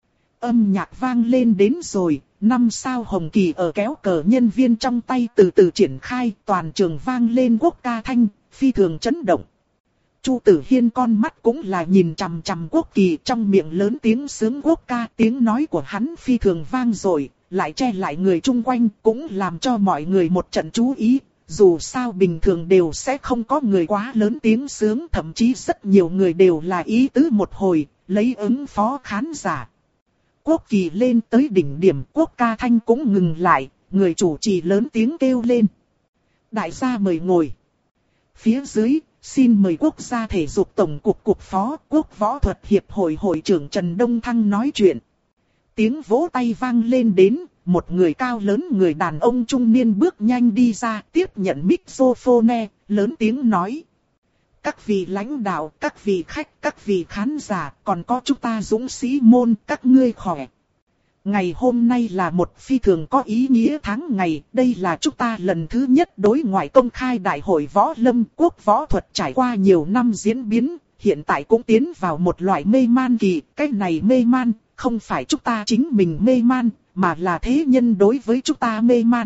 Âm nhạc vang lên đến rồi. Năm sao hồng kỳ ở kéo cờ nhân viên trong tay từ từ triển khai, toàn trường vang lên quốc ca thanh, phi thường chấn động. Chu Tử Hiên con mắt cũng là nhìn chằm chằm quốc kỳ, trong miệng lớn tiếng sướng quốc ca, tiếng nói của hắn phi thường vang dội, lại che lại người chung quanh, cũng làm cho mọi người một trận chú ý. Dù sao bình thường đều sẽ không có người quá lớn tiếng sướng, thậm chí rất nhiều người đều là ý tứ một hồi, lấy ứng phó khán giả. Quốc kỳ lên tới đỉnh điểm, quốc ca thanh cũng ngừng lại, người chủ trì lớn tiếng kêu lên. Đại gia mời ngồi. Phía dưới, xin mời quốc gia thể dục tổng cục cục phó, quốc võ thuật hiệp hội hội trưởng Trần Đông Thăng nói chuyện. Tiếng vỗ tay vang lên đến, một người cao lớn người đàn ông trung niên bước nhanh đi ra, tiếp nhận microphone, lớn tiếng nói. Các vị lãnh đạo, các vị khách, các vị khán giả, còn có chúng ta dũng sĩ môn, các ngươi khỏe. Ngày hôm nay là một phi thường có ý nghĩa tháng ngày, đây là chúng ta lần thứ nhất đối ngoại công khai đại hội võ lâm quốc võ thuật trải qua nhiều năm diễn biến, hiện tại cũng tiến vào một loại mê man kỳ, cái này mê man, không phải chúng ta chính mình mê man, mà là thế nhân đối với chúng ta mê man.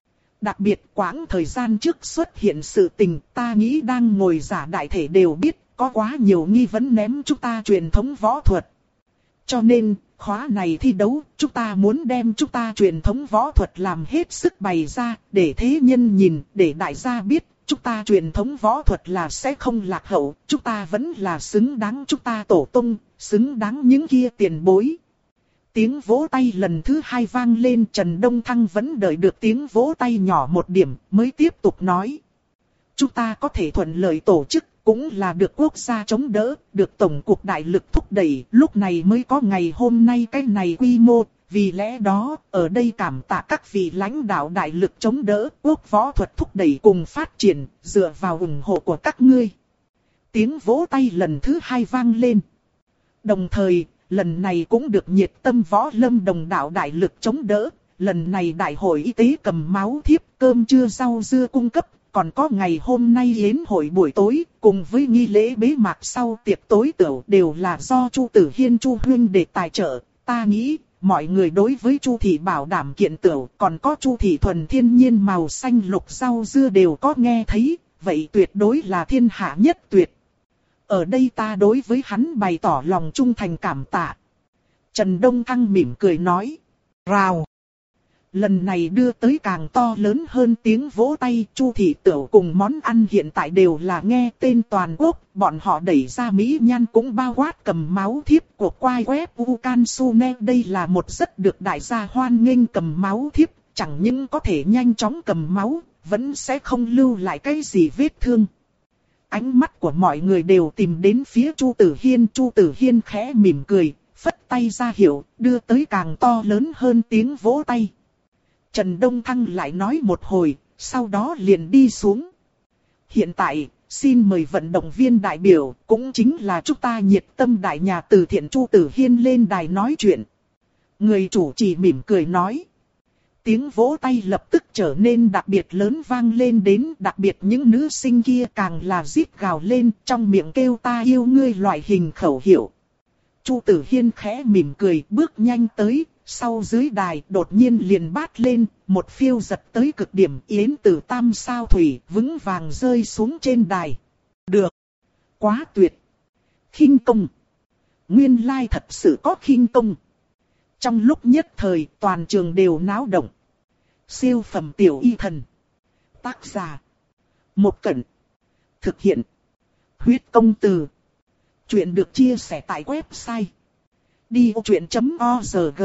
Đặc biệt quãng thời gian trước xuất hiện sự tình, ta nghĩ đang ngồi giả đại thể đều biết, có quá nhiều nghi vấn ném chúng ta truyền thống võ thuật. Cho nên, khóa này thi đấu, chúng ta muốn đem chúng ta truyền thống võ thuật làm hết sức bày ra, để thế nhân nhìn, để đại gia biết, chúng ta truyền thống võ thuật là sẽ không lạc hậu, chúng ta vẫn là xứng đáng chúng ta tổ tông, xứng đáng những kia tiền bối. Tiếng vỗ tay lần thứ hai vang lên, Trần Đông Thăng vẫn đợi được tiếng vỗ tay nhỏ một điểm mới tiếp tục nói. Chúng ta có thể thuận lợi tổ chức, cũng là được quốc gia chống đỡ, được tổng cục đại lực thúc đẩy, lúc này mới có ngày hôm nay cái này quy mô. Vì lẽ đó, ở đây cảm tạ các vị lãnh đạo đại lực chống đỡ, quốc võ thuật thúc đẩy cùng phát triển, dựa vào ủng hộ của các ngươi. Tiếng vỗ tay lần thứ hai vang lên. Đồng thời, lần này cũng được nhiệt tâm võ lâm đồng đạo đại lực chống đỡ. Lần này đại hội y tế cầm máu thiếp, cơm trưa rau dưa cung cấp, còn có ngày hôm nay yến hội buổi tối, cùng với nghi lễ bế mạc sau tiệc tối tửu đều là do Chu Tử Hiên Chu huynh để tài trợ. Ta nghĩ, mọi người đối với Chu thị bảo đảm kiện tửu, còn có Chu thị thuần thiên nhiên màu xanh lục rau dưa đều có nghe thấy, vậy tuyệt đối là thiên hạ nhất tuyệt. Ở đây ta đối với hắn bày tỏ lòng trung thành cảm tạ. Trần Đông Thăng mỉm cười nói. Rào. Lần này đưa tới càng to lớn hơn tiếng vỗ tay. Chu thị tửu cùng món ăn hiện tại đều là nghe tên toàn quốc. Bọn họ đẩy ra mỹ nhan cũng bao quát cầm máu thiếp của quai web Ukansune. Đây là một rất được đại gia hoan nghênh cầm máu thiếp. Chẳng những có thể nhanh chóng cầm máu, vẫn sẽ không lưu lại cái gì vết thương. Ánh mắt của mọi người đều tìm đến phía Chu Tử Hiên. Chu Tử Hiên khẽ mỉm cười, phất tay ra hiệu, đưa tới càng to lớn hơn tiếng vỗ tay. Trần Đông Thăng lại nói một hồi, sau đó liền đi xuống. Hiện tại, xin mời vận động viên đại biểu, cũng chính là chúng ta nhiệt tâm đại nhà từ thiện Chu Tử Hiên lên đài nói chuyện. Người chủ trì mỉm cười nói. Tiếng vỗ tay lập tức trở nên đặc biệt lớn vang lên đến, đặc biệt những nữ sinh kia càng là rít gào lên, trong miệng kêu ta yêu ngươi loại hình khẩu hiệu. Chu Tử Hiên khẽ mỉm cười, bước nhanh tới, sau dưới đài đột nhiên liền bát lên, một phiêu giật tới cực điểm, yến tử tam sao thủy vững vàng rơi xuống trên đài. Được, quá tuyệt. Khinh công. Nguyên lai thật sự có khinh công. Trong lúc nhất thời, toàn trường đều náo động. Siêu phẩm tiểu y thần. Tác giả. Một Cẩn. Thực hiện. Huyết công từ. Chuyện được chia sẻ tại website. đi ô chuyện chấm org.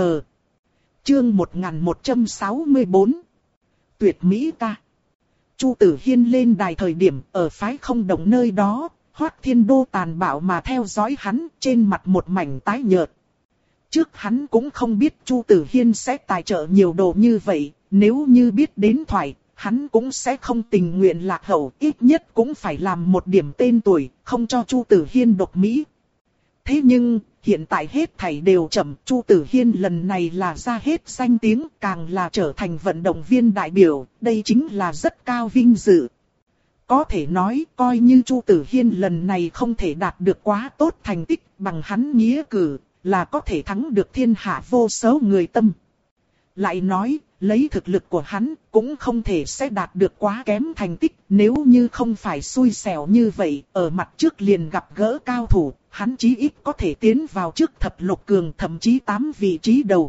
Chương một nghìn một trăm sáu mươi tư. Tuyệt mỹ ca. Chu Tử Hiên lên đài thời điểm ở phái không động nơi đó. Hoắc Thiên Đô tàn bạo mà theo dõi hắn, trên mặt một mảnh tái nhợt. Trước hắn cũng không biết Chu Tử Hiên sẽ tài trợ nhiều đồ như vậy, nếu như biết đến thoại, hắn cũng sẽ không tình nguyện lạc hậu, ít nhất cũng phải làm một điểm tên tuổi, không cho Chu Tử Hiên độc mỹ. Thế nhưng, hiện tại hết thảy đều chậm, Chu Tử Hiên lần này là ra hết danh tiếng, càng là trở thành vận động viên đại biểu, đây chính là rất cao vinh dự. Có thể nói, coi như Chu Tử Hiên lần này không thể đạt được quá tốt thành tích bằng hắn nghĩa cử, là có thể thắng được thiên hạ vô số người tâm. Lại nói, lấy thực lực của hắn, cũng không thể sẽ đạt được quá kém thành tích, nếu như không phải xui xẻo như vậy, ở mặt trước liền gặp gỡ cao thủ, hắn chí ít có thể tiến vào trước thập lục cường thậm chí tám vị trí đầu.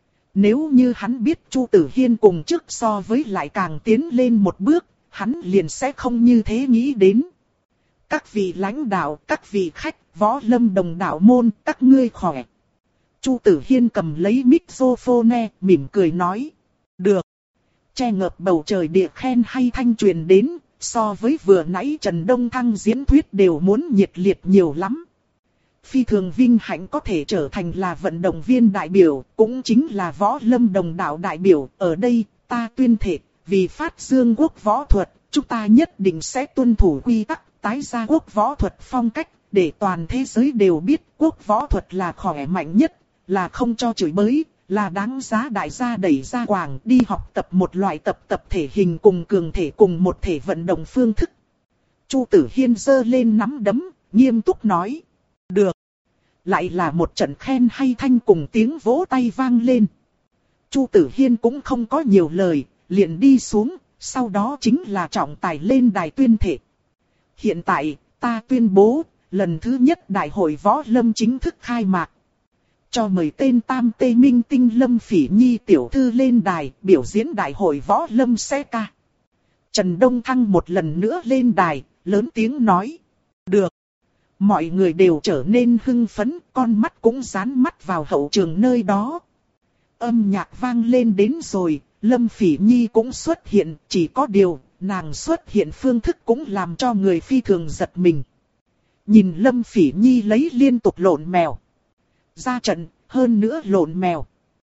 Nếu như hắn biết Chu Tử Hiên cùng trước so với lại càng tiến lên một bước, hắn liền sẽ không như thế nghĩ đến. Các vị lãnh đạo, các vị khách, võ lâm đồng đạo môn, các ngươi khỏe. Chu Tử Hiên cầm lấy microphone, mỉm cười nói. Được. Che ngợp bầu trời địa khen hay thanh truyền đến, so với vừa nãy Trần Đông Thăng diễn thuyết đều muốn nhiệt liệt nhiều lắm. Phi thường vinh hạnh có thể trở thành là vận động viên đại biểu, cũng chính là võ lâm đồng đạo đại biểu. Ở đây, ta tuyên thệ, vì phát dương quốc võ thuật, chúng ta nhất định sẽ tuân thủ quy tắc, tái ra quốc võ thuật phong cách, để toàn thế giới đều biết quốc võ thuật là khỏe mạnh nhất, là không cho chửi bới, là đáng giá đại gia đẩy ra quảng đi học tập một loại tập tập thể hình cùng cường thể cùng một thể vận động phương thức. Chu Tử Hiên giơ lên nắm đấm, nghiêm túc nói. Được. Lại là một trận khen hay thanh cùng tiếng vỗ tay vang lên. Chu Tử Hiên cũng không có nhiều lời, liền đi xuống, sau đó chính là trọng tài lên đài tuyên thệ. Hiện tại, ta tuyên bố, lần thứ nhất đại hội võ lâm chính thức khai mạc. Cho mời tên tam tê minh tinh Lâm Phỉ Nhi tiểu thư lên đài, biểu diễn đại hội võ lâm xe ca. Trần Đông Thăng một lần nữa lên đài, lớn tiếng nói. Được. Mọi người đều trở nên hưng phấn, con mắt cũng dán mắt vào hậu trường nơi đó. Âm nhạc vang lên đến rồi, Lâm Phỉ Nhi cũng xuất hiện, chỉ có điều, nàng xuất hiện phương thức cũng làm cho người phi thường giật mình. Nhìn Lâm Phỉ Nhi lấy liên tục lộn mèo. Ra trận, hơn nữa lộn mèo.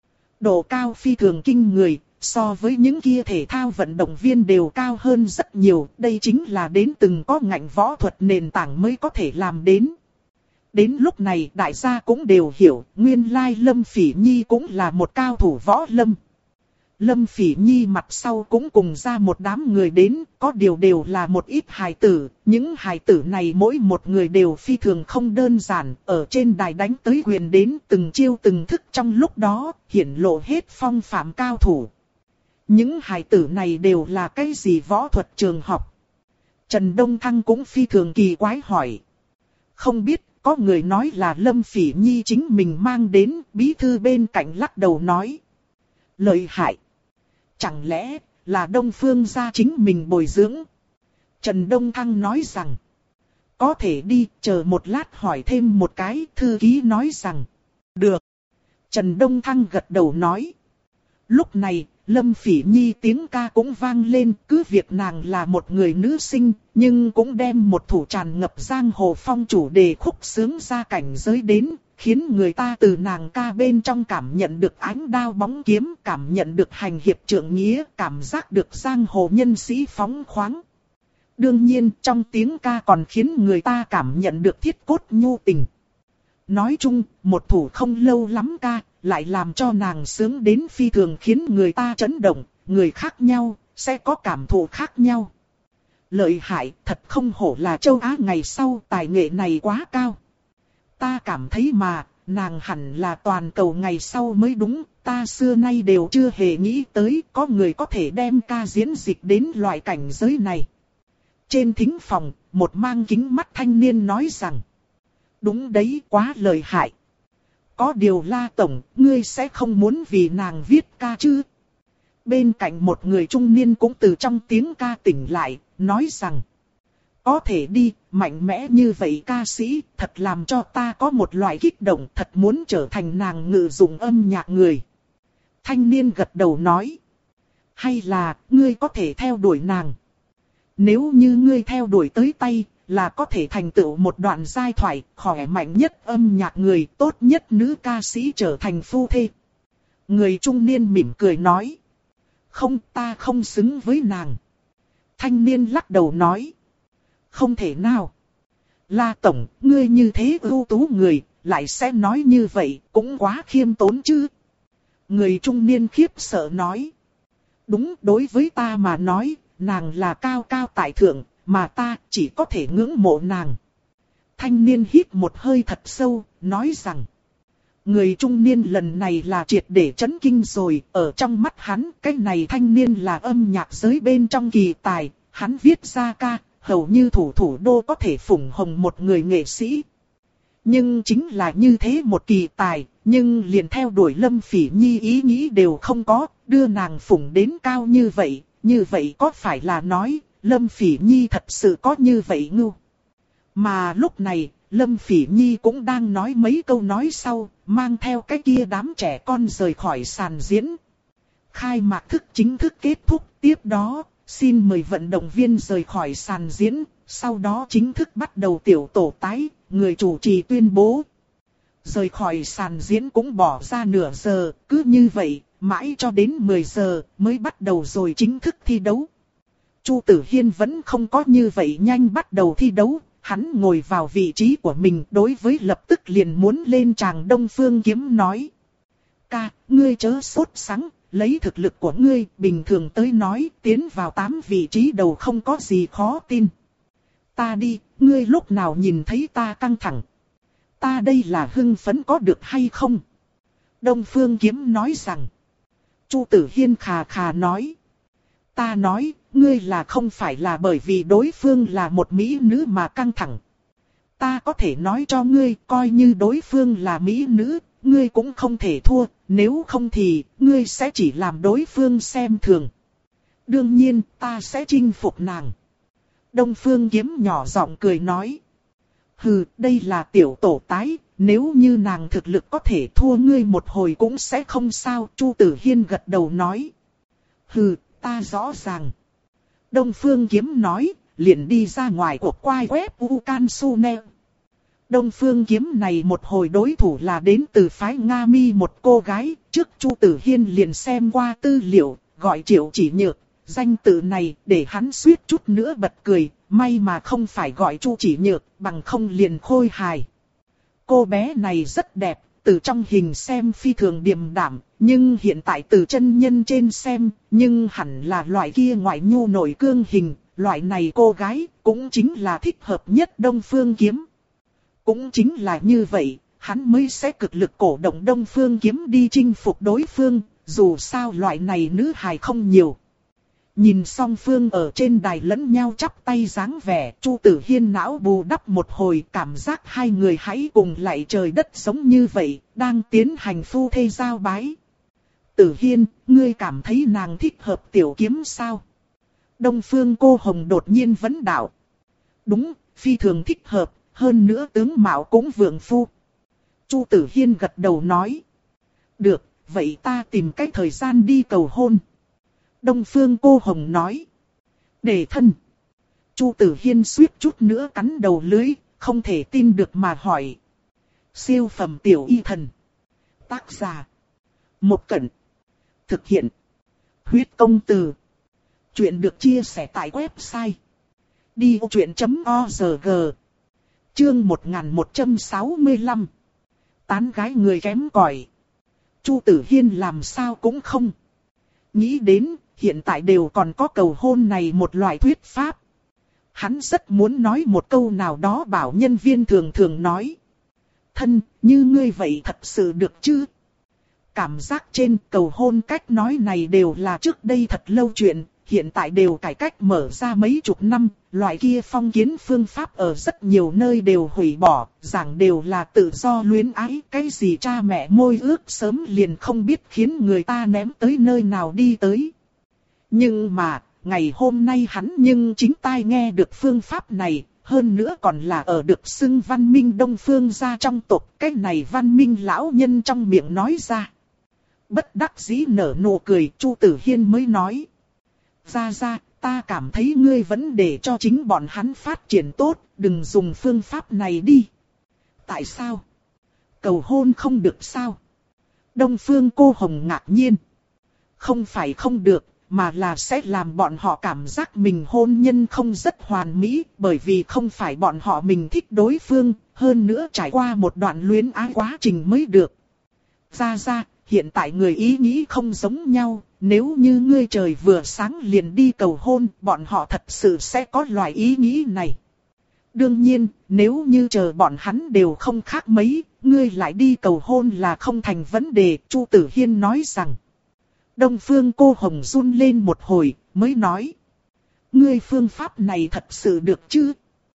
Độ cao phi thường kinh người, so với những kia thể thao vận động viên đều cao hơn rất nhiều. Đây chính là đến từng có ngành võ thuật nền tảng mới có thể làm đến. Đến lúc này đại gia cũng đều hiểu, nguyên lai Lâm Phỉ Nhi cũng là một cao thủ võ lâm. Lâm Phỉ Nhi mặt sau cũng cùng ra một đám người đến, có điều đều là một ít hài tử, những hài tử này mỗi một người đều phi thường không đơn giản, ở trên đài đánh tới quyền đến từng chiêu từng thức trong lúc đó, hiển lộ hết phong phạm cao thủ. Những hài tử này đều là cái gì võ thuật trường học? Trần Đông Thăng cũng phi thường kỳ quái hỏi. Không biết, có người nói là Lâm Phỉ Nhi chính mình mang đến, bí thư bên cạnh lắc đầu nói. Lợi hại. Chẳng lẽ là Đông Phương gia chính mình bồi dưỡng? Trần Đông Thăng nói rằng. Có thể đi, chờ một lát hỏi thêm một cái, thư ký nói rằng. Được. Trần Đông Thăng gật đầu nói. Lúc này, Lâm Phỉ Nhi tiếng ca cũng vang lên, cứ việc nàng là một người nữ sinh, nhưng cũng đem một thủ tràn ngập giang hồ phong chủ đề khúc sướng ra cảnh giới đến, khiến người ta từ nàng ca bên trong cảm nhận được ánh đao bóng kiếm, cảm nhận được hành hiệp trượng nghĩa, cảm giác được giang hồ nhân sĩ phóng khoáng. Đương nhiên, trong tiếng ca còn khiến người ta cảm nhận được thiết cốt nhu tình. Nói chung, một thủ không lâu lắm ca, lại làm cho nàng sướng đến phi thường khiến người ta chấn động, người khác nhau, sẽ có cảm thụ khác nhau. Lợi hại, thật không hổ là châu Á ngày sau, tài nghệ này quá cao. Ta cảm thấy mà, nàng hẳn là toàn cầu ngày sau mới đúng, ta xưa nay đều chưa hề nghĩ tới có người có thể đem ca diễn dịch đến loại cảnh giới này. Trên thính phòng, một mang kính mắt thanh niên nói rằng, đúng đấy, quá lợi hại. Có điều La Tổng, ngươi sẽ không muốn vì nàng viết ca chứ? Bên cạnh một người trung niên cũng từ trong tiếng ca tỉnh lại, nói rằng, có thể đi, mạnh mẽ như vậy ca sĩ, thật làm cho ta có một loại kích động, thật muốn trở thành nàng ngự dụng âm nhạc người. Thanh niên gật đầu nói, hay là, ngươi có thể theo đuổi nàng. Nếu như ngươi theo đuổi tới tay, là có thể thành tựu một đoạn giai thoại, khỏe mạnh nhất âm nhạc người, tốt nhất nữ ca sĩ trở thành phu thê. Người trung niên mỉm cười nói, không, ta không xứng với nàng. Thanh niên lắc đầu nói, không thể nào. La Tổng, ngươi như thế ưu tú người, lại sẽ nói như vậy, cũng quá khiêm tốn chứ. Người trung niên khiếp sợ nói, đúng, đối với ta mà nói, nàng là cao cao tại thượng, mà ta chỉ có thể ngưỡng mộ nàng. Thanh niên hít một hơi thật sâu, nói rằng, người trung niên lần này là triệt để chấn kinh rồi, ở trong mắt hắn, cái này thanh niên là âm nhạc giới bên trong kỳ tài, hắn viết ra ca, hầu như thủ thủ đô có thể phủng hồng một người nghệ sĩ. Nhưng chính là như thế một kỳ tài, nhưng liền theo đuổi Lâm Phỉ Nhi ý nghĩ đều không có, đưa nàng phủng đến cao như vậy, như vậy có phải là nói, Lâm Phỉ Nhi thật sự có như vậy ngưu? Mà lúc này, Lâm Phỉ Nhi cũng đang nói mấy câu nói sau, mang theo cái kia đám trẻ con rời khỏi sàn diễn. Khai mạc thức chính thức kết thúc, tiếp đó, xin mời vận động viên rời khỏi sàn diễn, sau đó chính thức bắt đầu tiểu tổ tái, người chủ trì tuyên bố. Rời khỏi sàn diễn cũng bỏ ra nửa giờ, cứ như vậy, mãi cho đến mười giờ mới bắt đầu rồi chính thức thi đấu. Chu Tử Hiên vẫn không có như vậy nhanh bắt đầu thi đấu, hắn ngồi vào vị trí của mình đối với lập tức liền muốn lên tràng Đông Phương Kiếm nói. Ca, ngươi chớ sốt sắng, lấy thực lực của ngươi, bình thường tới nói, tiến vào tám vị trí đầu không có gì khó tin. Ta đi, ngươi lúc nào nhìn thấy ta căng thẳng? Ta đây là hưng phấn có được hay không? Đông Phương Kiếm nói rằng. Chu Tử Hiên khà khà nói. Ta nói, ngươi là không phải là bởi vì đối phương là một mỹ nữ mà căng thẳng. Ta có thể nói cho ngươi, coi như đối phương là mỹ nữ, ngươi cũng không thể thua, nếu không thì, ngươi sẽ chỉ làm đối phương xem thường. Đương nhiên, ta sẽ chinh phục nàng. Đông Phương Kiếm nhỏ giọng cười nói. Hừ, đây là tiểu tổ tái, nếu như nàng thực lực có thể thua ngươi một hồi cũng sẽ không sao. Chu Tử Hiên gật đầu nói. Hừ, ta rõ ràng. Đông Phương Kiếm nói, liền đi ra ngoài cuộc quay web Ukansune. Đông Phương Kiếm này một hồi đối thủ là đến từ phái Nga Mi một cô gái, trước Chu Tử Hiên liền xem qua tư liệu, gọi Triệu Chỉ Nhược, danh tự này để hắn suýt chút nữa bật cười, may mà không phải gọi Chu Chỉ Nhược, bằng không liền khôi hài. Cô bé này rất đẹp, từ trong hình xem phi thường điềm đạm, nhưng hiện tại từ chân nhân trên xem, nhưng hẳn là loại kia ngoại nhu nội cương hình, loại này cô gái cũng chính là thích hợp nhất Đông Phương Kiếm. Cũng chính là như vậy, hắn mới sẽ cực lực cổ động Đông Phương Kiếm đi chinh phục đối phương, dù sao loại này nữ hài không nhiều. Nhìn song phương ở trên đài lẫn nhau chắp tay dáng vẻ, Chu Tử Hiên não bù đắp một hồi, cảm giác hai người hãy cùng lại trời đất giống như vậy, đang tiến hành phu thê giao bái. Tử Hiên, ngươi cảm thấy nàng thích hợp tiểu kiếm sao? Đông Phương Cô Hồng đột nhiên vấn đạo. Đúng, phi thường thích hợp, hơn nữa tướng mạo cũng vượng phu. Chu Tử Hiên gật đầu nói. Được, vậy ta tìm cách thời gian đi cầu hôn. Đông Phương Cô Hồng nói. Để thân. Chu Tử Hiên suýt chút nữa cắn đầu lưới, không thể tin được mà hỏi. Siêu phẩm tiểu y thần. Tác giả. Một Cẩn. Thực hiện. Huyết công từ. Chuyện được chia sẻ tại website. đi ô chuyện chấm org. Chương một nghìn một trăm sáu mươi lăm. Tán gái người kém cỏi. Chu Tử Hiên làm sao cũng không nghĩ đến, hiện tại đều còn có cầu hôn này một loại thuyết pháp. Hắn rất muốn nói một câu nào đó bảo nhân viên thường thường nói. Thân, như ngươi vậy thật sự được chứ? Cảm giác trên cầu hôn cách nói này đều là trước đây thật lâu chuyện, hiện tại đều cải cách mở ra mấy chục năm, loại kia phong kiến phương pháp ở rất nhiều nơi đều hủy bỏ, giảng đều là tự do luyến ái, cái gì cha mẹ môi ước sớm liền không biết khiến người ta ném tới nơi nào đi tới. Nhưng mà, ngày hôm nay hắn nhưng chính tai nghe được phương pháp này, hơn nữa còn là ở được xưng văn minh Đông Phương gia trong tộc, cái này văn minh lão nhân trong miệng nói ra. Bất đắc dĩ nở nụ cười, Chu Tử Hiên mới nói. Ra ra, ta cảm thấy ngươi vẫn để cho chính bọn hắn phát triển tốt, đừng dùng phương pháp này đi. Tại sao? Cầu hôn không được sao? Đông Phương Cô Hồng ngạc nhiên. Không phải không được, mà là sẽ làm bọn họ cảm giác mình hôn nhân không rất hoàn mỹ, bởi vì không phải bọn họ mình thích đối phương, hơn nữa trải qua một đoạn luyến ái quá trình mới được. Ra ra, hiện tại người ý nghĩ không giống nhau, nếu như ngươi trời vừa sáng liền đi cầu hôn, bọn họ thật sự sẽ có loại ý nghĩ này. Đương nhiên, nếu như chờ bọn hắn đều không khác mấy, ngươi lại đi cầu hôn là không thành vấn đề, Chu Tử Hiên nói rằng. Đông Phương Cô Hồng run lên một hồi, mới nói. Ngươi phương pháp này thật sự được chứ?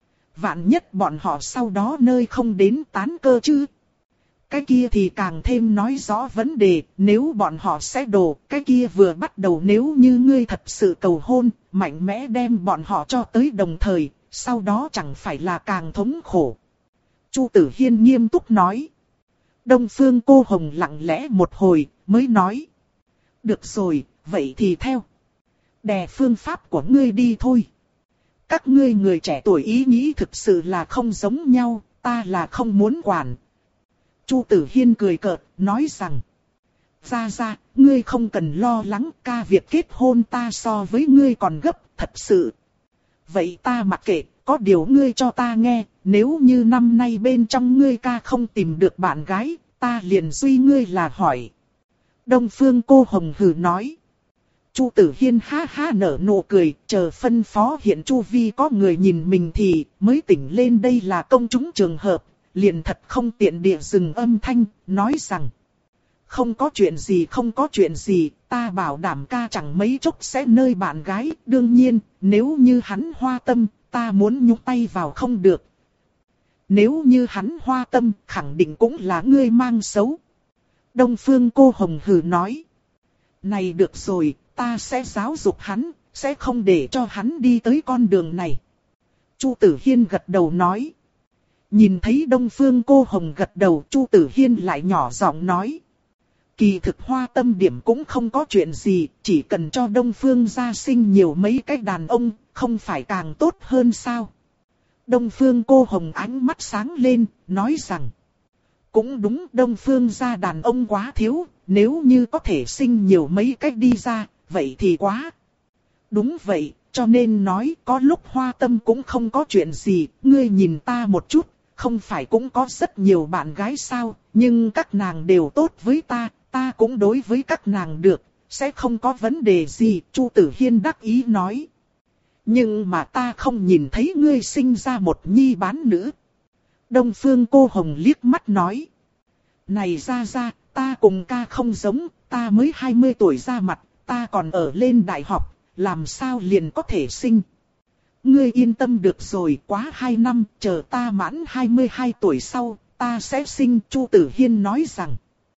Vạn nhất bọn họ sau đó nơi không đến tán cơ chứ? Cái kia thì càng thêm nói rõ vấn đề, nếu bọn họ sẽ đổ, cái kia vừa bắt đầu nếu như ngươi thật sự cầu hôn, mạnh mẽ đem bọn họ cho tới đồng thời, sau đó chẳng phải là càng thống khổ. Chu Tử Hiên nghiêm túc nói. Đông Phương Cô Hồng lặng lẽ một hồi, mới nói. Được rồi, vậy thì theo. Đè phương pháp của ngươi đi thôi. Các ngươi người trẻ tuổi ý nghĩ thực sự là không giống nhau, ta là không muốn quản. Chu Tử Hiên cười cợt, nói rằng. Ra ra, ngươi không cần lo lắng, ca việc kết hôn ta so với ngươi còn gấp, thật sự. Vậy ta mặc kệ, có điều ngươi cho ta nghe, nếu như năm nay bên trong ngươi ca không tìm được bạn gái, ta liền duy ngươi là hỏi. Đông Phương Cô Hồng hừ nói. Chu Tử Hiên ha ha nở nụ cười, chờ phân phó hiện chu vi có người nhìn mình thì mới tỉnh lên đây là công chúng trường hợp, liền thật không tiện địa dừng âm thanh, nói rằng. Không có chuyện gì không có chuyện gì, ta bảo đảm ca chẳng mấy chốc sẽ nơi bạn gái, đương nhiên, nếu như hắn hoa tâm, ta muốn nhúc tay vào không được. Nếu như hắn hoa tâm, khẳng định cũng là ngươi mang xấu. Đông Phương Cô Hồng hừ nói. Này được rồi, ta sẽ giáo dục hắn, sẽ không để cho hắn đi tới con đường này. Chu Tử Hiên gật đầu nói. Nhìn thấy Đông Phương Cô Hồng gật đầu, Chu Tử Hiên lại nhỏ giọng nói. Kỳ thực hoa tâm điểm cũng không có chuyện gì, chỉ cần cho Đông Phương gia sinh nhiều mấy cái đàn ông, không phải càng tốt hơn sao? Đông Phương Cô Hồng ánh mắt sáng lên, nói rằng. Cũng đúng, Đông Phương gia đàn ông quá thiếu, nếu như có thể sinh nhiều mấy cách đi ra, vậy thì quá. Đúng vậy, cho nên nói có lúc hoa tâm cũng không có chuyện gì, ngươi nhìn ta một chút, không phải cũng có rất nhiều bạn gái sao, nhưng các nàng đều tốt với ta, ta cũng đối với các nàng được, sẽ không có vấn đề gì, Chu Tử Hiên đắc ý nói. Nhưng mà ta không nhìn thấy ngươi sinh ra một nhi bán nữ. Đông Phương Cô Hồng liếc mắt nói. Này ra ra, ta cùng ca không giống, ta mới hai mươi tuổi ra mặt, ta còn ở lên đại học, làm sao liền có thể sinh. Ngươi yên tâm được rồi, quá hai năm, chờ ta mãn hai mươi hai tuổi sau, ta sẽ sinh. Chu Tử Hiên nói rằng.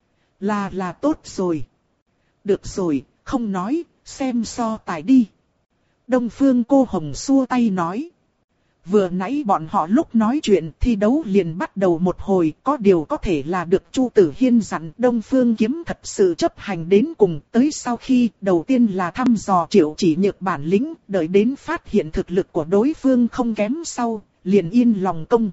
Là là tốt rồi. Được rồi, không nói, xem so tài đi. Đông Phương Cô Hồng xua tay nói. Vừa nãy bọn họ lúc nói chuyện thi đấu liền bắt đầu một hồi, có điều có thể là được Chu Tử Hiên dặn. Đông Phương Kiếm thật sự chấp hành đến cùng, tới sau khi đầu tiên là thăm dò Triệu Chỉ Nhược bản lĩnh, đợi đến phát hiện thực lực của đối phương không kém sau, liền yên lòng công.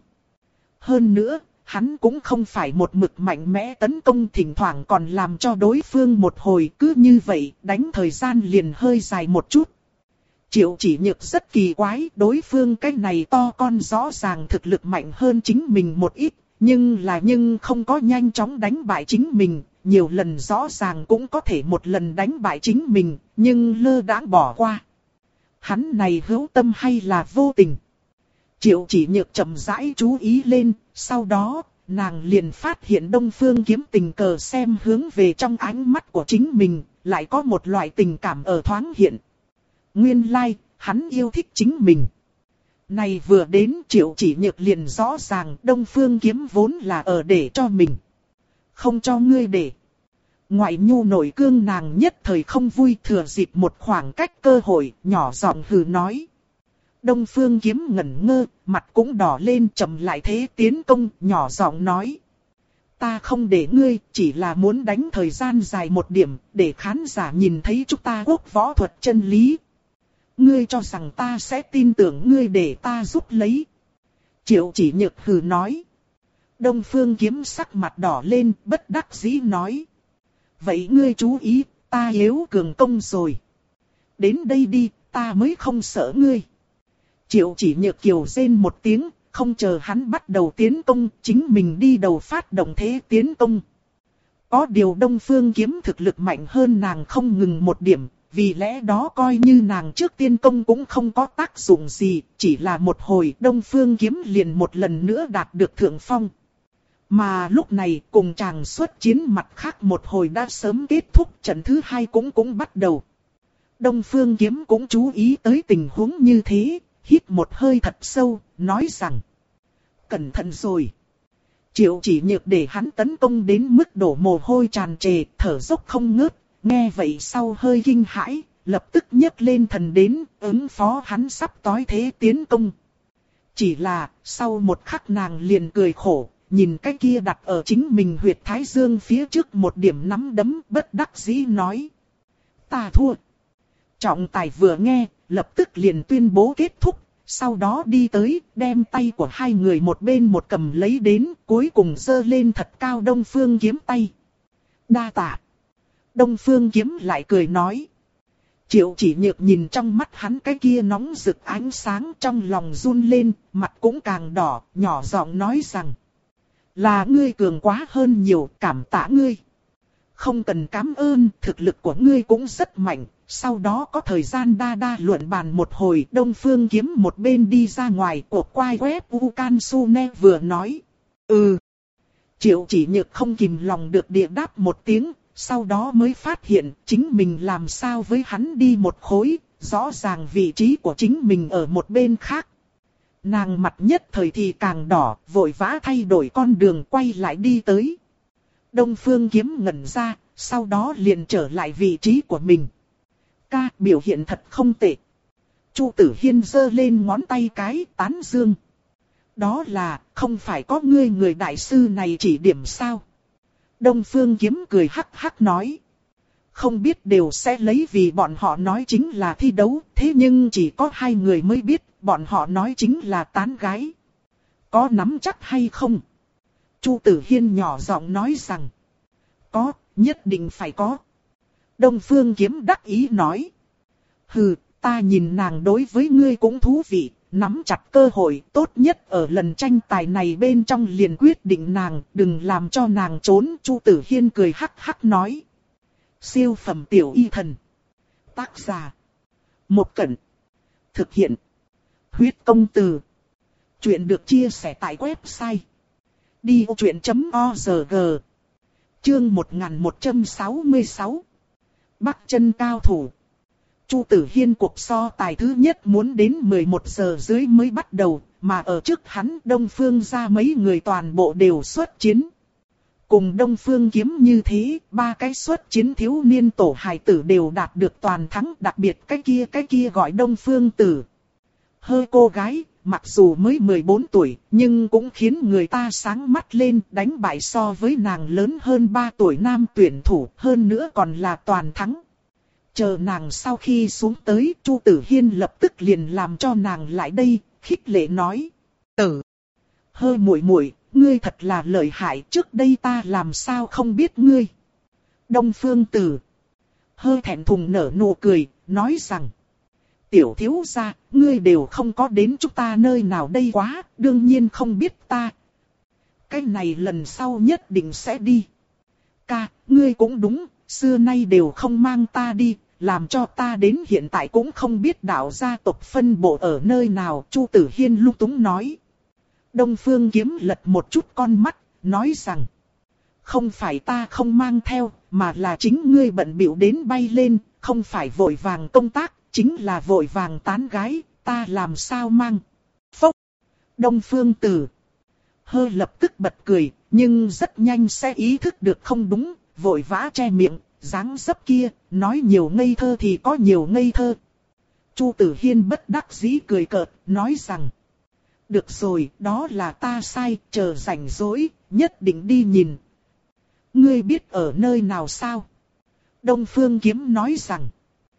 Hơn nữa, hắn cũng không phải một mực mạnh mẽ tấn công, thỉnh thoảng còn làm cho đối phương một hồi, cứ như vậy đánh thời gian liền hơi dài một chút. Triệu Chỉ Nhược rất kỳ quái, đối phương cái này to con rõ ràng thực lực mạnh hơn chính mình một ít, nhưng là nhưng không có nhanh chóng đánh bại chính mình, nhiều lần rõ ràng cũng có thể một lần đánh bại chính mình, nhưng lơ đãng bỏ qua. Hắn này hữu tâm hay là vô tình? Triệu Chỉ Nhược chậm rãi chú ý lên, sau đó, nàng liền phát hiện Đông Phương Kiếm tình cờ xem hướng về trong ánh mắt của chính mình, lại có một loại tình cảm ở thoáng hiện. Nguyên lai, like, hắn yêu thích chính mình. Này vừa đến Triệu Chỉ Nhược liền rõ ràng Đông Phương Kiếm vốn là ở để cho mình. Không cho ngươi để. Ngoại nhu nổi cương nàng nhất thời không vui, thừa dịp một khoảng cách cơ hội, nhỏ giọng hừ nói. Đông Phương Kiếm ngẩn ngơ, mặt cũng đỏ lên, chậm lại thế tiến công, nhỏ giọng nói. Ta không để ngươi, chỉ là muốn đánh thời gian dài một điểm, để khán giả nhìn thấy chúng ta quốc võ thuật chân lý. Ngươi cho rằng ta sẽ tin tưởng ngươi để ta giúp lấy. Triệu Chỉ Nhược hừ nói. Đông Phương Kiếm sắc mặt đỏ lên, bất đắc dĩ nói. Vậy ngươi chú ý, ta yếu cường công rồi. Đến đây đi, ta mới không sợ ngươi. Triệu Chỉ Nhược kiều rên một tiếng, không chờ hắn bắt đầu tiến công, chính mình đi đầu phát động thế tiến công. Có điều Đông Phương Kiếm thực lực mạnh hơn nàng không ngừng một điểm, vì lẽ đó coi như nàng trước tiên công cũng không có tác dụng gì, chỉ là một hồi Đông Phương Kiếm liền một lần nữa đạt được thượng phong. Mà lúc này cùng chàng xuất chiến mặt khác một hồi đã sớm kết thúc, trận thứ hai cũng cũng bắt đầu. Đông Phương Kiếm cũng chú ý tới tình huống như thế, hít một hơi thật sâu, nói rằng. Cẩn thận rồi. Triệu Chỉ Nhược để hắn tấn công đến mức đổ mồ hôi tràn trề, thở dốc không ngớt, nghe vậy sau hơi kinh hãi, lập tức nhấc lên thần đến, ứng phó hắn sắp tối thế tiến công. Chỉ là, sau một khắc nàng liền cười khổ, nhìn cái kia đặt ở chính mình huyệt thái dương phía trước một điểm nắm đấm, bất đắc dĩ nói. Ta thua. Trọng tài vừa nghe, lập tức liền tuyên bố kết thúc, sau đó đi tới, đem tay của hai người một bên một cầm lấy đến, cuối cùng giơ lên thật cao Đông Phương Kiếm tay. Đa tạ. Đông Phương Kiếm lại cười nói. Triệu Chỉ Nhược nhìn trong mắt hắn cái kia nóng rực ánh sáng, trong lòng run lên, mặt cũng càng đỏ, nhỏ giọng nói rằng. Là ngươi cường quá hơn nhiều, cảm tạ ngươi. Không cần cảm ơn, thực lực của ngươi cũng rất mạnh. Sau đó có thời gian đa đa luận bàn một hồi, Đông Phương Kiếm một bên đi ra ngoài, cuộc quay web Ukansune vừa nói. Ừ. Triệu Chỉ Nhược không kìm lòng được địa đáp một tiếng, sau đó mới phát hiện chính mình làm sao với hắn đi một khối, rõ ràng vị trí của chính mình ở một bên khác. Nàng mặt nhất thời thì càng đỏ, vội vã thay đổi con đường quay lại đi tới. Đông Phương Kiếm ngẩn ra, sau đó liền trở lại vị trí của mình. Ca, biểu hiện thật không tệ. Chu Tử Hiên giơ lên ngón tay cái, tán dương. Đó là, không phải có ngươi người đại sư này chỉ điểm sao? Đông Phương Kiếm cười hắc hắc nói. Không biết đều sẽ lấy vì bọn họ nói chính là thi đấu, thế nhưng chỉ có hai người mới biết, bọn họ nói chính là tán gái. Có nắm chắc hay không? Chu Tử Hiên nhỏ giọng nói rằng. Có, nhất định phải có. Đông Phương Kiếm đắc ý nói. Hừ, ta nhìn nàng đối với ngươi cũng thú vị, nắm chặt cơ hội, tốt nhất ở lần tranh tài này bên trong liền quyết định nàng, đừng làm cho nàng trốn. Chu Tử Hiên cười hắc hắc nói. Siêu phẩm tiểu y thần. Tác giả. Một Cẩn. Thực hiện. Huyết công từ. Chuyện được chia sẻ tại website đi vô chuyện chấm org. Chương một nghìn một trăm sáu mươi sáu. Bắc chân cao thủ. Chu Tử Hiên cuộc so tài thứ nhất muốn đến mười một giờ dưới mới bắt đầu, mà ở trước hắn Đông Phương ra mấy người toàn bộ đều xuất chiến. Cùng Đông Phương Kiếm như thế, ba cái xuất chiến thiếu niên tổ hài tử đều đạt được toàn thắng, đặc biệt cái kia cái kia gọi Đông Phương Tử. Hơi cô gái, mặc dù mới mười bốn tuổi, nhưng cũng khiến người ta sáng mắt lên, đánh bại so với nàng lớn hơn ba tuổi nam tuyển thủ, hơn nữa còn là toàn thắng. Chờ nàng sau khi xuống tới, Chu Tử Hiên lập tức liền làm cho nàng lại đây, khích lệ nói. Tử, hơi muội muội, ngươi thật là lợi hại, trước đây ta làm sao không biết ngươi. Đông Phương Tử, hơi thẹn thùng nở nụ cười, nói rằng. Tiểu thiếu gia, ngươi đều không có đến chúng ta nơi nào đây quá, đương nhiên không biết ta. Cái này lần sau nhất định sẽ đi. Ca, ngươi cũng đúng, xưa nay đều không mang ta đi, làm cho ta đến hiện tại cũng không biết đạo gia tộc phân bộ ở nơi nào. Chu Tử Hiên lung túng nói. Đông Phương Kiếm lật một chút con mắt, nói rằng. Không phải ta không mang theo, mà là chính ngươi bận bịu đến bay lên, không phải vội vàng công tác. Chính là vội vàng tán gái, ta làm sao mang. Phốc. Đông Phương Tử hơi lập tức bật cười, nhưng rất nhanh sẽ ý thức được không đúng, vội vã che miệng, dáng dấp kia, nói nhiều ngây thơ thì có nhiều ngây thơ. Chu Tử Hiên bất đắc dĩ cười cợt, nói rằng. Được rồi, đó là ta sai, chờ rảnh rỗi, nhất định đi nhìn. Ngươi biết ở nơi nào sao? Đông Phương Kiếm nói rằng.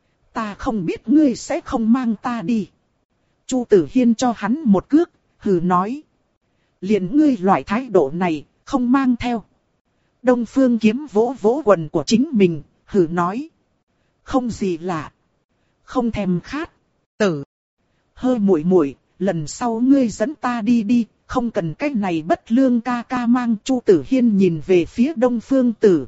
Ta không biết ngươi sẽ không mang ta đi. Chu Tử Hiên cho hắn một cước, hừ nói. Liền ngươi loại thái độ này, không mang theo. Đông Phương Kiếm vỗ vỗ quần của chính mình, hừ nói. Không gì lạ. Không thèm khát. Tử. Hơi muội muội, lần sau ngươi dẫn ta đi đi, không cần cái này bất lương ca ca mang. Chu Tử Hiên nhìn về phía Đông Phương Tử.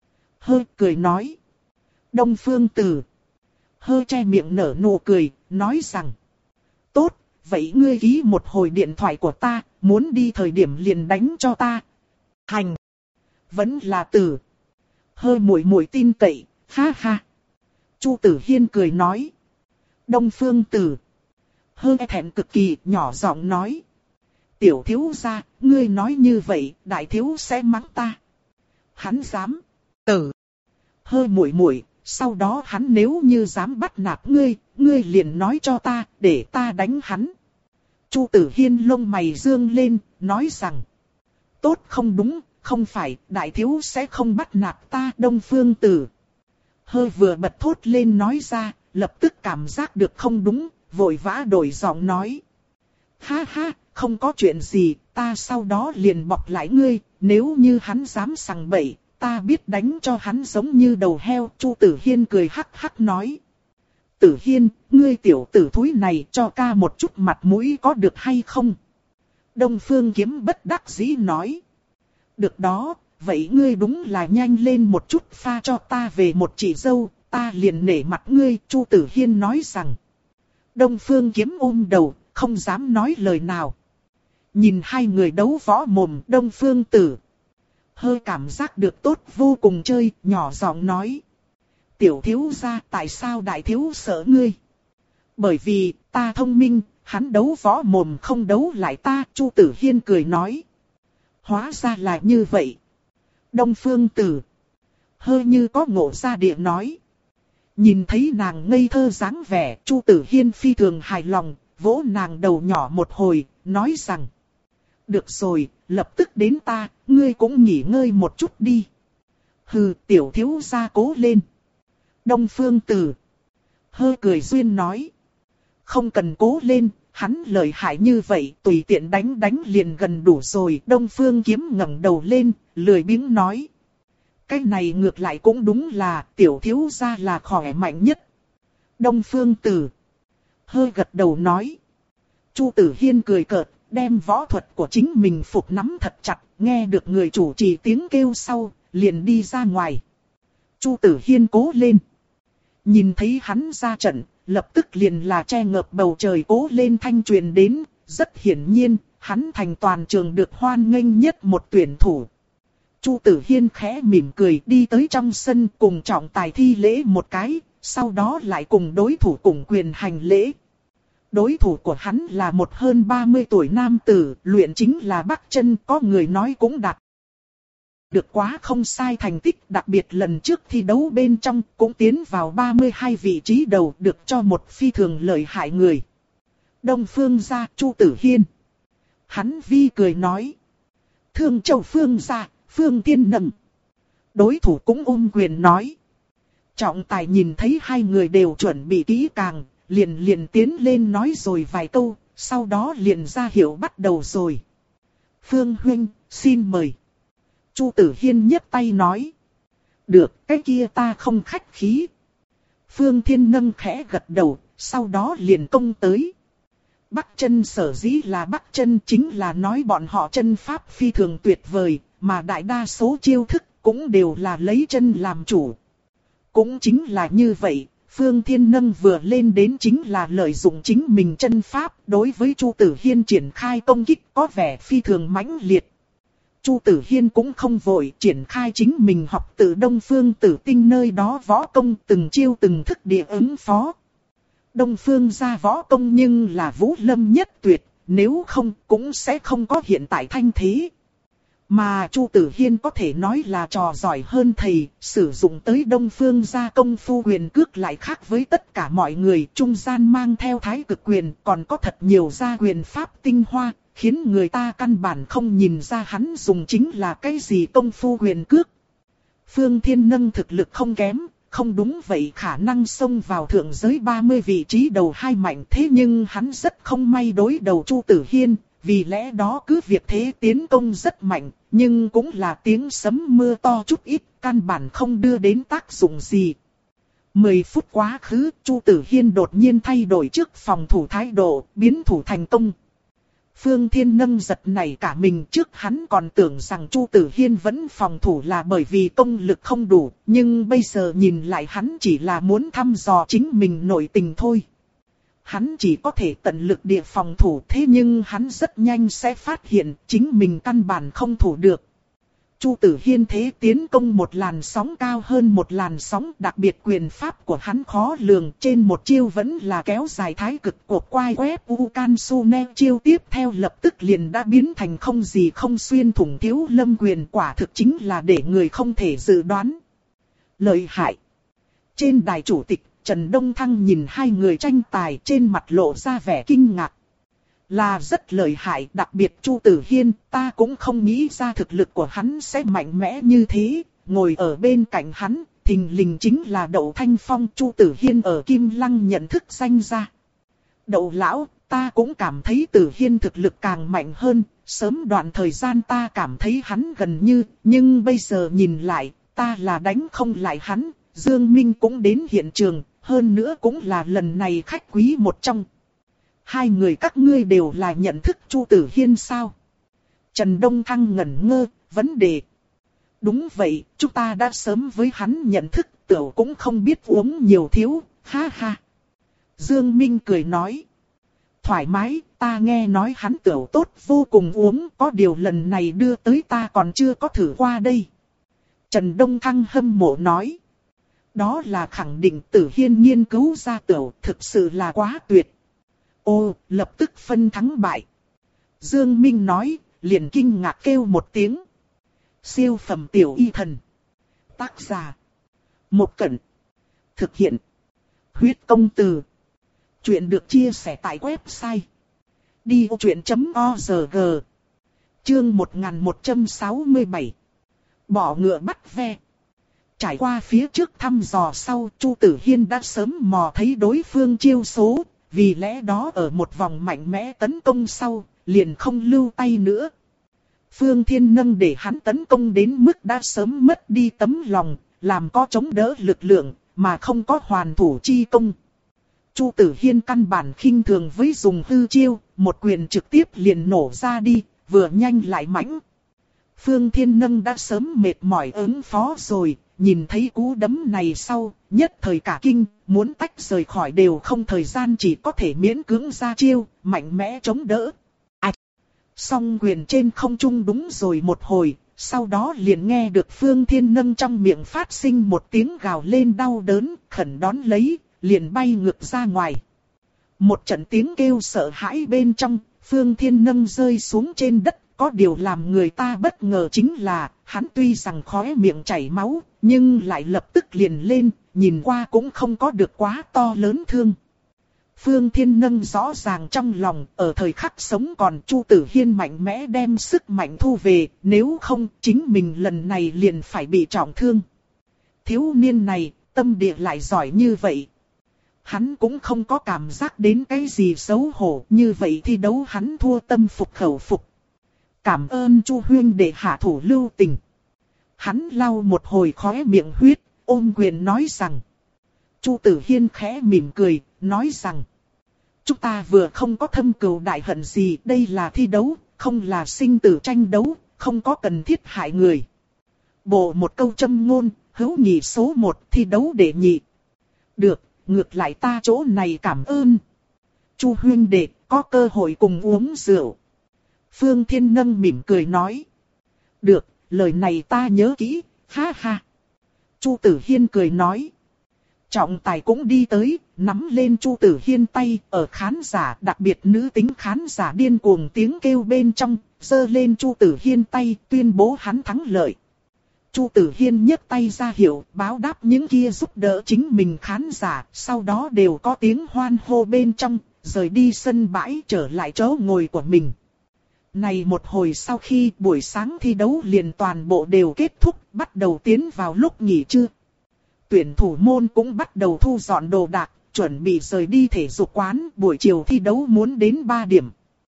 Hơi cười nói. Đông Phương Tử hơi che miệng nở nụ cười, nói rằng. Tốt, vậy ngươi ký một hồi điện thoại của ta, muốn đi thời điểm liền đánh cho ta. Hành. Vẫn là Tử. Hơi muội muội tin cậy, ha ha. Chu Tử Hiên cười nói. Đông Phương Tử hơi thẹn cực kỳ, nhỏ giọng nói. Tiểu thiếu gia, ngươi nói như vậy, đại thiếu sẽ mắng ta. Hắn dám. Tử. Hơi muội muội. Sau đó hắn nếu như dám bắt nạt ngươi, ngươi liền nói cho ta, để ta đánh hắn. Chu Tử Hiên lông mày dương lên, nói rằng. Tốt không đúng, không phải, đại thiếu sẽ không bắt nạt ta. Đông Phương Tử hơi vừa bật thốt lên nói ra, lập tức cảm giác được không đúng, vội vã đổi giọng nói. Ha ha, không có chuyện gì, ta sau đó liền bọc lại ngươi, nếu như hắn dám sằng bậy. Ta biết đánh cho hắn giống như đầu heo. Chu Tử Hiên cười hắc hắc nói. Tử Hiên, ngươi tiểu tử thúi này cho ca một chút mặt mũi có được hay không? Đông Phương Kiếm bất đắc dĩ nói. Được đó, vậy ngươi đúng là nhanh lên một chút pha cho ta về một chị dâu, ta liền nể mặt ngươi. Chu Tử Hiên nói rằng. Đông Phương Kiếm ôm đầu, không dám nói lời nào. Nhìn hai người đấu võ mồm, Đông Phương Tử hơi cảm giác được tốt vô cùng chơi, nhỏ giọng nói. Tiểu thiếu gia, tại sao đại thiếu sợ ngươi? Bởi vì, ta thông minh, hắn đấu võ mồm không đấu lại ta. Chu Tử Hiên cười nói. Hóa ra là như vậy. Đông Phương Tử hơi như có ngộ ra địa nói. Nhìn thấy nàng ngây thơ dáng vẻ, Chu Tử Hiên phi thường hài lòng, vỗ nàng đầu nhỏ một hồi, nói rằng. Được rồi, lập tức đến ta, ngươi cũng nghỉ ngơi một chút đi. Hừ, tiểu thiếu gia cố lên. Đông Phương Tử hơi cười duyên nói. Không cần cố lên, hắn lợi hại như vậy, tùy tiện đánh đánh liền gần đủ rồi. Đông Phương Kiếm ngẩng đầu lên, lười biếng nói. Cái này ngược lại cũng đúng là, tiểu thiếu gia là khỏe mạnh nhất. Đông Phương Tử hơi gật đầu nói. Chu Tử Hiên cười cợt, đem võ thuật của chính mình phục nắm thật chặt, nghe được người chủ trì tiếng kêu sau, liền đi ra ngoài. Chu Tử Hiên cố lên. Nhìn thấy hắn ra trận, lập tức liền là che ngợp bầu trời cố lên thanh truyền đến, rất hiển nhiên, hắn thành toàn trường được hoan nghênh nhất một tuyển thủ. Chu Tử Hiên khẽ mỉm cười đi tới trong sân cùng trọng tài thi lễ một cái, sau đó lại cùng đối thủ cùng quyền hành lễ. Đối thủ của hắn là một hơn ba mươi tuổi nam tử, luyện chính là Bắc Chân, có người nói cũng đạt được quá không sai thành tích, đặc biệt lần trước thi đấu bên trong cũng tiến vào ba mươi hai vị trí đầu, được cho một phi thường lợi hại người. Đông Phương gia, Chu Tử Hiên. Hắn vi cười nói. Thương Châu Phương gia, Phương Thiên Nâng. Đối thủ cũng ôm quyền nói. Trọng tài nhìn thấy hai người đều chuẩn bị kỹ càng, liền liền tiến lên nói rồi vài câu, sau đó liền ra hiệu bắt đầu rồi. Phương huynh, xin mời. Chu Tử Hiên nhấc tay nói. Được, cái kia ta không khách khí. Phương Thiên Nâng khẽ gật đầu, sau đó liền công tới. Bắc Chân sở dĩ là Bắc Chân chính là nói bọn họ chân pháp phi thường tuyệt vời, mà đại đa số chiêu thức cũng đều là lấy chân làm chủ. Cũng chính là như vậy, Phương Thiên Nâng vừa lên đến chính là lợi dụng chính mình chân pháp, đối với Chu Tử Hiên triển khai công kích có vẻ phi thường mãnh liệt. Chu Tử Hiên cũng không vội triển khai chính mình học từ Đông Phương Tử Tinh nơi đó võ công từng chiêu từng thức địa ứng phó. Đông Phương gia võ công nhưng là vũ lâm nhất tuyệt, nếu không cũng sẽ không có hiện tại thanh thế. Mà Chu Tử Hiên có thể nói là trò giỏi hơn thầy, sử dụng tới Đông Phương gia công phu quyền cước lại khác với tất cả mọi người, trung gian mang theo thái cực quyền, còn có thật nhiều gia quyền pháp tinh hoa, khiến người ta căn bản không nhìn ra hắn dùng chính là cái gì công phu quyền cước. Phương Thiên Nâng thực lực không kém, không đúng vậy khả năng xông vào thượng giới ba mươi vị trí đầu hai mạnh, thế nhưng hắn rất không may đối đầu Chu Tử Hiên, vì lẽ đó cứ việc thế tiến công rất mạnh, nhưng cũng là tiếng sấm mưa to chút ít, căn bản không đưa đến tác dụng gì. Mười phút quá khứ, Chu Tử Hiên đột nhiên thay đổi trước phòng thủ thái độ, biến thủ thành công. Phương Thiên Nâng giật nảy cả mình, trước hắn còn tưởng rằng Chu Tử Hiên vẫn phòng thủ là bởi vì công lực không đủ, nhưng bây giờ nhìn lại hắn chỉ là muốn thăm dò chính mình nội tình thôi. Hắn chỉ có thể tận lực địa phòng thủ, thế nhưng hắn rất nhanh sẽ phát hiện chính mình căn bản không thủ được. Chu Tử Hiên thế tiến công một làn sóng cao hơn một làn sóng, đặc biệt quyền pháp của hắn khó lường, trên một chiêu vẫn là kéo dài thái cực cột quai quét u can su ne, chiêu tiếp theo lập tức liền đã biến thành không gì không xuyên thủng thiếu lâm quyền, quả thực chính là để người không thể dự đoán. Lợi hại. Trên đài chủ tịch, Trần Đông Thăng nhìn hai người tranh tài, trên mặt lộ ra vẻ kinh ngạc. Là rất lợi hại, đặc biệt Chu Tử Hiên, ta cũng không nghĩ ra thực lực của hắn sẽ mạnh mẽ như thế. Ngồi ở bên cạnh hắn, thình lình chính là Đậu Thanh Phong. Chu Tử Hiên ở Kim Lăng nhận thức danh ra. Đậu lão, ta cũng cảm thấy Tử Hiên thực lực càng mạnh hơn. Sớm đoạn thời gian ta cảm thấy hắn gần như, nhưng bây giờ nhìn lại, ta là đánh không lại hắn. Dương Minh cũng đến hiện trường, hơn nữa cũng là lần này khách quý một trong. Hai người các ngươi đều là nhận thức Chu Tử Hiên sao? Trần Đông Thăng ngẩn ngơ, vấn đề. Đúng vậy, chúng ta đã sớm với hắn nhận thức, tiểu cũng không biết uống nhiều thiếu, ha ha. Dương Minh cười nói. Thoải mái, ta nghe nói hắn tiểu tốt vô cùng uống, có điều lần này đưa tới ta còn chưa có thử qua đây. Trần Đông Thăng hâm mộ nói. Đó là khẳng định Tử Hiên nghiên cứu ra tiểu, thực sự là quá tuyệt. Ô, lập tức phân thắng bại. Dương Minh nói, liền kinh ngạc kêu một tiếng. Siêu phẩm tiểu y thần. Tác giả. Một Cẩn. Thực hiện. Huyết công từ. Chuyện được chia sẻ tại website. đi ô chuyện chấm org. Chương một nghìn một trăm sáu mươi bảy. Bỏ ngựa bắt ve. Trải qua phía trước thăm dò sau, Chu Tử Hiên đã sớm mò thấy đối phương chiêu số. Vì lẽ đó ở một vòng mạnh mẽ tấn công sau, liền không lưu tay nữa. Phương Thiên Nâng để hắn tấn công đến mức đã sớm mất đi tấm lòng, làm có chống đỡ lực lượng, mà không có hoàn thủ chi công. Chu Tử Hiên căn bản khinh thường với dùng hư chiêu, một quyền trực tiếp liền nổ ra đi, vừa nhanh lại mãnh. Phương Thiên Nâng đã sớm mệt mỏi ứng phó rồi, nhìn thấy cú đấm này sau, nhất thời cả kinh, muốn tách rời khỏi đều không, thời gian chỉ có thể miễn cưỡng ra chiêu, mạnh mẽ chống đỡ. Ảch! Song quyền trên không trung đúng rồi một hồi, sau đó liền nghe được Phương Thiên Nâng trong miệng phát sinh một tiếng gào lên đau đớn, khẩn đón lấy, liền bay ngược ra ngoài. Một trận tiếng kêu sợ hãi bên trong, Phương Thiên Nâng rơi xuống trên đất. Có điều làm người ta bất ngờ chính là, hắn tuy rằng khóe miệng chảy máu, nhưng lại lập tức liền lên, nhìn qua cũng không có được quá to lớn thương. Phương Thiên Nâng rõ ràng trong lòng, ở thời khắc sống còn Chu Tử Hiên mạnh mẽ đem sức mạnh thu về, nếu không chính mình lần này liền phải bị trọng thương. Thiếu niên này, tâm địa lại giỏi như vậy. Hắn cũng không có cảm giác đến cái gì xấu hổ, như vậy thi đấu hắn thua tâm phục khẩu phục. Cảm ơn Chu huynh để hạ thủ lưu tình. Hắn lau một hồi khóe miệng huyết, ôm quyền nói rằng. Chu Tử Hiên khẽ mỉm cười, nói rằng. Chúng ta vừa không có thâm cừu đại hận gì, đây là thi đấu, không là sinh tử tranh đấu, không có cần thiết hại người. Bộ một câu châm ngôn, hữu nhị số một, thi đấu để nhị. Được, ngược lại ta chỗ này cảm ơn. Chu huynh đệ, có cơ hội cùng uống rượu. Phương Thiên Nâng mỉm cười nói. Được, lời này ta nhớ kỹ, ha ha. Chu Tử Hiên cười nói. Trọng tài cũng đi tới, nắm lên Chu Tử Hiên tay, ở khán giả, đặc biệt nữ tính khán giả điên cuồng tiếng kêu bên trong, giơ lên Chu Tử Hiên tay, tuyên bố hắn thắng lợi. Chu Tử Hiên nhấc tay ra hiệu, báo đáp những kia giúp đỡ chính mình khán giả, sau đó đều có tiếng hoan hô bên trong, rời đi sân bãi trở lại chỗ ngồi của mình. Này một hồi sau khi buổi sáng thi đấu liền toàn bộ đều kết thúc, bắt đầu tiến vào lúc nghỉ trưa. Tuyển thủ môn cũng bắt đầu thu dọn đồ đạc, chuẩn bị rời đi thể dục quán, buổi chiều thi đấu muốn đến ba điểm.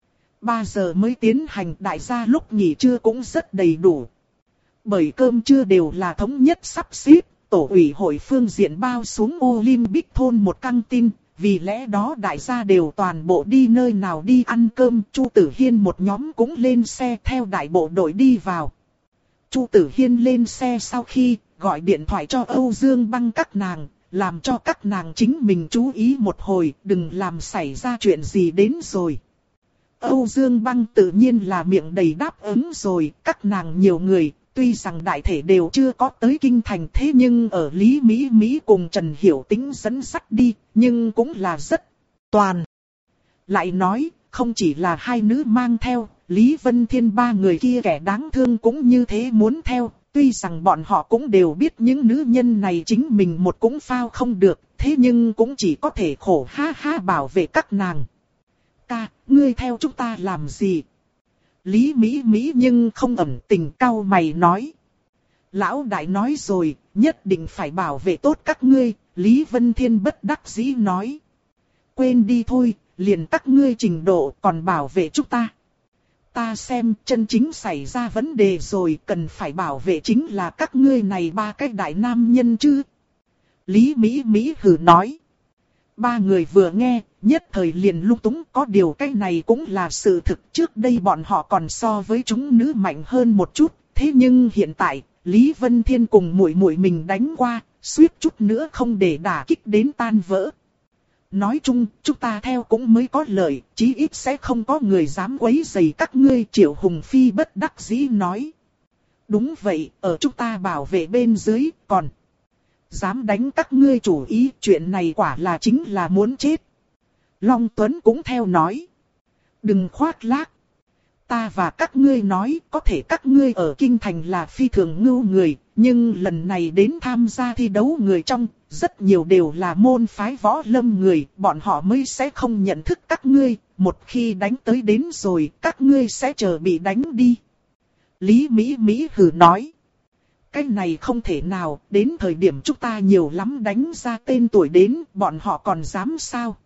ba giờ mới tiến hành, đại gia lúc nghỉ trưa cũng rất đầy đủ. Bởi cơm trưa đều là thống nhất sắp xếp, tổ ủy hội phương diện bao xuống Olympic thôn một căng tin. Vì lẽ đó đại gia đều toàn bộ đi nơi nào đi ăn cơm, Chu Tử Hiên một nhóm cũng lên xe theo đại bộ đội đi vào. Chu Tử Hiên lên xe sau khi gọi điện thoại cho Âu Dương Băng các nàng, làm cho các nàng chính mình chú ý một hồi, đừng làm xảy ra chuyện gì đến rồi. Âu Dương Băng tự nhiên là miệng đầy đáp ứng rồi, các nàng nhiều người. Tuy rằng đại thể đều chưa có tới kinh thành, thế nhưng ở Lý Mỹ Mỹ cùng Trần Hiểu Tĩnh dẫn dắt đi, nhưng cũng là rất toàn. Lại nói, không chỉ là hai nữ mang theo, Lý Vân Thiên ba người kia kẻ đáng thương cũng như thế muốn theo. Tuy rằng bọn họ cũng đều biết những nữ nhân này chính mình một cũng phao không được, thế nhưng cũng chỉ có thể khổ ha ha bảo vệ các nàng. Ca, ngươi theo chúng ta làm gì? Lý Mỹ Mỹ nhưng không ẩn tình, cau mày nói. Lão đại nói rồi, nhất định phải bảo vệ tốt các ngươi, Lý Vân Thiên bất đắc dĩ nói. Quên đi thôi, liền các ngươi trình độ còn bảo vệ chúng ta. Ta xem chân chính xảy ra vấn đề rồi, cần phải bảo vệ chính là các ngươi này ba cái đại nam nhân chứ. Lý Mỹ Mỹ hừ nói. Ba người vừa nghe, nhất thời liền lung túng, có điều cái này cũng là sự thực, trước đây bọn họ còn so với chúng nữ mạnh hơn một chút, thế nhưng hiện tại, Lý Vân Thiên cùng muội muội mình đánh qua, suýt chút nữa không để đả kích đến tan vỡ. Nói chung, chúng ta theo cũng mới có lợi, chí ít sẽ không có người dám quấy rầy các ngươi, Triệu Hùng Phi bất đắc dĩ nói. Đúng vậy, ở chúng ta bảo vệ bên dưới, còn dám đánh các ngươi chủ ý, chuyện này quả là chính là muốn chết. Long Tuấn cũng theo nói. Đừng khoác lác. Ta và các ngươi nói, có thể các ngươi ở kinh thành là phi thường ngưu người, nhưng lần này đến tham gia thi đấu người trong, rất nhiều đều là môn phái võ lâm người, bọn họ mới sẽ không nhận thức các ngươi, một khi đánh tới đến rồi, các ngươi sẽ chờ bị đánh đi. Lý Mỹ Mỹ hừ nói. Cái này không thể nào, đến thời điểm chúng ta nhiều lắm đánh ra tên tuổi đến, bọn họ còn dám sao?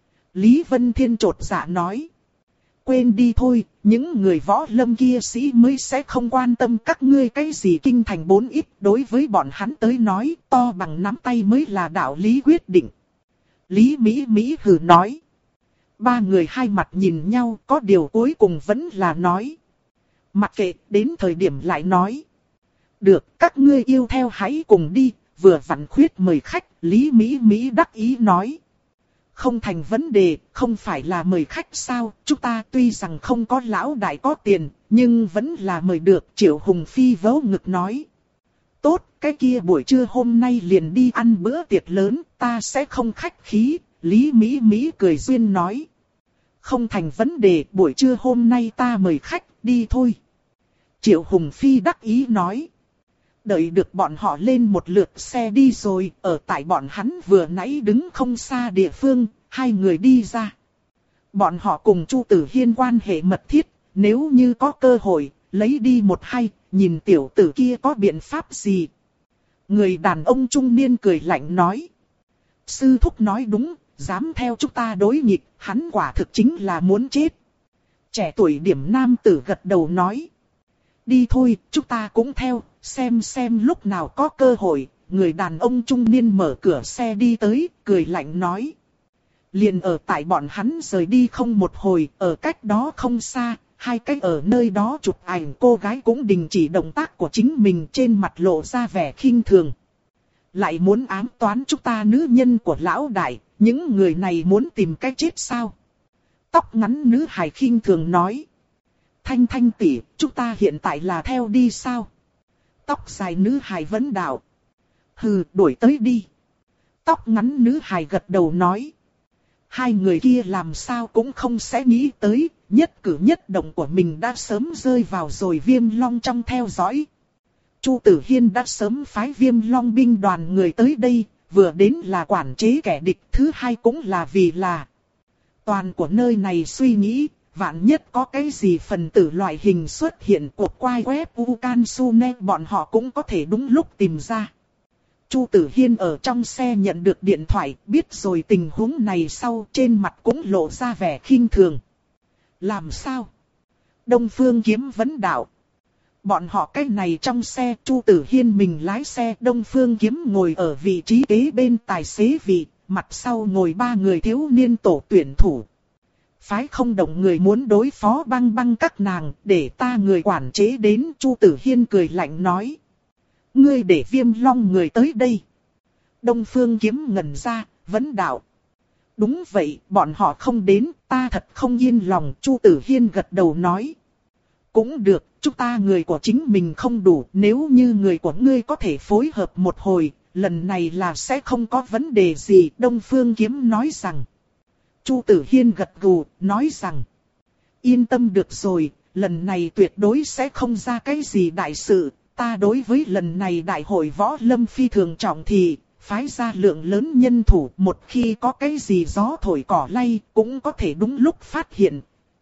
Lý Vân Thiên trột dạ nói. Quên đi thôi, những người võ lâm kia sĩ mới sẽ không quan tâm các ngươi cái gì kinh thành bốn ít, đối với bọn hắn tới nói, to bằng nắm tay mới là đạo lý quyết định. Lý Mỹ Mỹ hừ nói. Ba người hai mặt nhìn nhau, có điều cuối cùng vẫn là nói. Mặc kệ, đến thời điểm lại nói. Được, các ngươi yêu theo hãy cùng đi, vừa vặn khuyết mời khách, Lý Mỹ Mỹ đắc ý nói. Không thành vấn đề, không phải là mời khách sao, chúng ta tuy rằng không có lão đại có tiền, nhưng vẫn là mời được, Triệu Hùng Phi vỗ ngực nói. Tốt, cái kia buổi trưa hôm nay liền đi ăn bữa tiệc lớn, ta sẽ không khách khí, Lý Mỹ Mỹ cười duyên nói. Không thành vấn đề, buổi trưa hôm nay ta mời khách, đi thôi. Triệu Hùng Phi đắc ý nói. Đợi được bọn họ lên một lượt xe đi rồi, ở tại bọn hắn vừa nãy đứng không xa địa phương, hai người đi ra. Bọn họ cùng Chu Tử Hiên quan hệ mật thiết, nếu như có cơ hội, lấy đi một hai, nhìn tiểu tử kia có biện pháp gì. Người đàn ông trung niên cười lạnh nói. Sư thúc nói đúng, dám theo chúng ta đối nghịch, hắn quả thực chính là muốn chết. Trẻ tuổi điểm nam tử gật đầu nói. Đi thôi, chúng ta cũng theo, xem xem lúc nào có cơ hội. Người đàn ông trung niên mở cửa xe đi tới, cười lạnh nói. Liền ở tại bọn hắn rời đi không một hồi, ở cách đó không xa, hai cái ở nơi đó chụp ảnh cô gái cũng đình chỉ động tác của chính mình, trên mặt lộ ra vẻ khinh thường. Lại muốn ám toán chúng ta nữ nhân của lão đại, những người này muốn tìm cách chết sao? Tóc ngắn nữ hài khinh thường nói. Thanh Thanh tỷ, chúng ta hiện tại là theo đi sao? Tóc dài nữ hài vấn đạo. Hừ, đuổi tới đi. Tóc ngắn nữ hài gật đầu nói. Hai người kia làm sao cũng không sẽ nghĩ tới, nhất cử nhất động của mình đã sớm rơi vào rồi Viêm Long trong theo dõi. Chu Tử Hiên đã sớm phái Viêm Long binh đoàn người tới đây, vừa đến là quản chế kẻ địch, thứ hai cũng là vì là toàn của nơi này suy nghĩ, vạn nhất có cái gì phần tử loại hình xuất hiện, cuộc quay web Ukansune bọn họ cũng có thể đúng lúc tìm ra. Chu Tử Hiên ở trong xe nhận được điện thoại, biết rồi tình huống này sau, trên mặt cũng lộ ra vẻ khinh thường. Làm sao? Đông Phương Kiếm vấn đạo. Bọn họ cái này trong xe, Chu Tử Hiên mình lái xe, Đông Phương Kiếm ngồi ở vị trí kế bên tài xế vị, mặt sau ngồi ba người thiếu niên tổ tuyển thủ. Phái không động người muốn đối phó băng băng các nàng, để ta người quản chế đến, Chu Tử Hiên cười lạnh nói. Ngươi để Viêm Long người tới đây. Đông Phương Kiếm ngẩn ra, vấn đạo. Đúng vậy, bọn họ không đến, ta thật không yên lòng, Chu Tử Hiên gật đầu nói. Cũng được, chúng ta người của chính mình không đủ, nếu như người của ngươi có thể phối hợp một hồi, lần này là sẽ không có vấn đề gì, Đông Phương Kiếm nói rằng. Chu Tử Hiên gật gù, nói rằng. Yên tâm được rồi, lần này tuyệt đối sẽ không ra cái gì đại sự, ta đối với lần này đại hội võ lâm phi thường trọng thì, phái ra lượng lớn nhân thủ, một khi có cái gì gió thổi cỏ lay, cũng có thể đúng lúc phát hiện.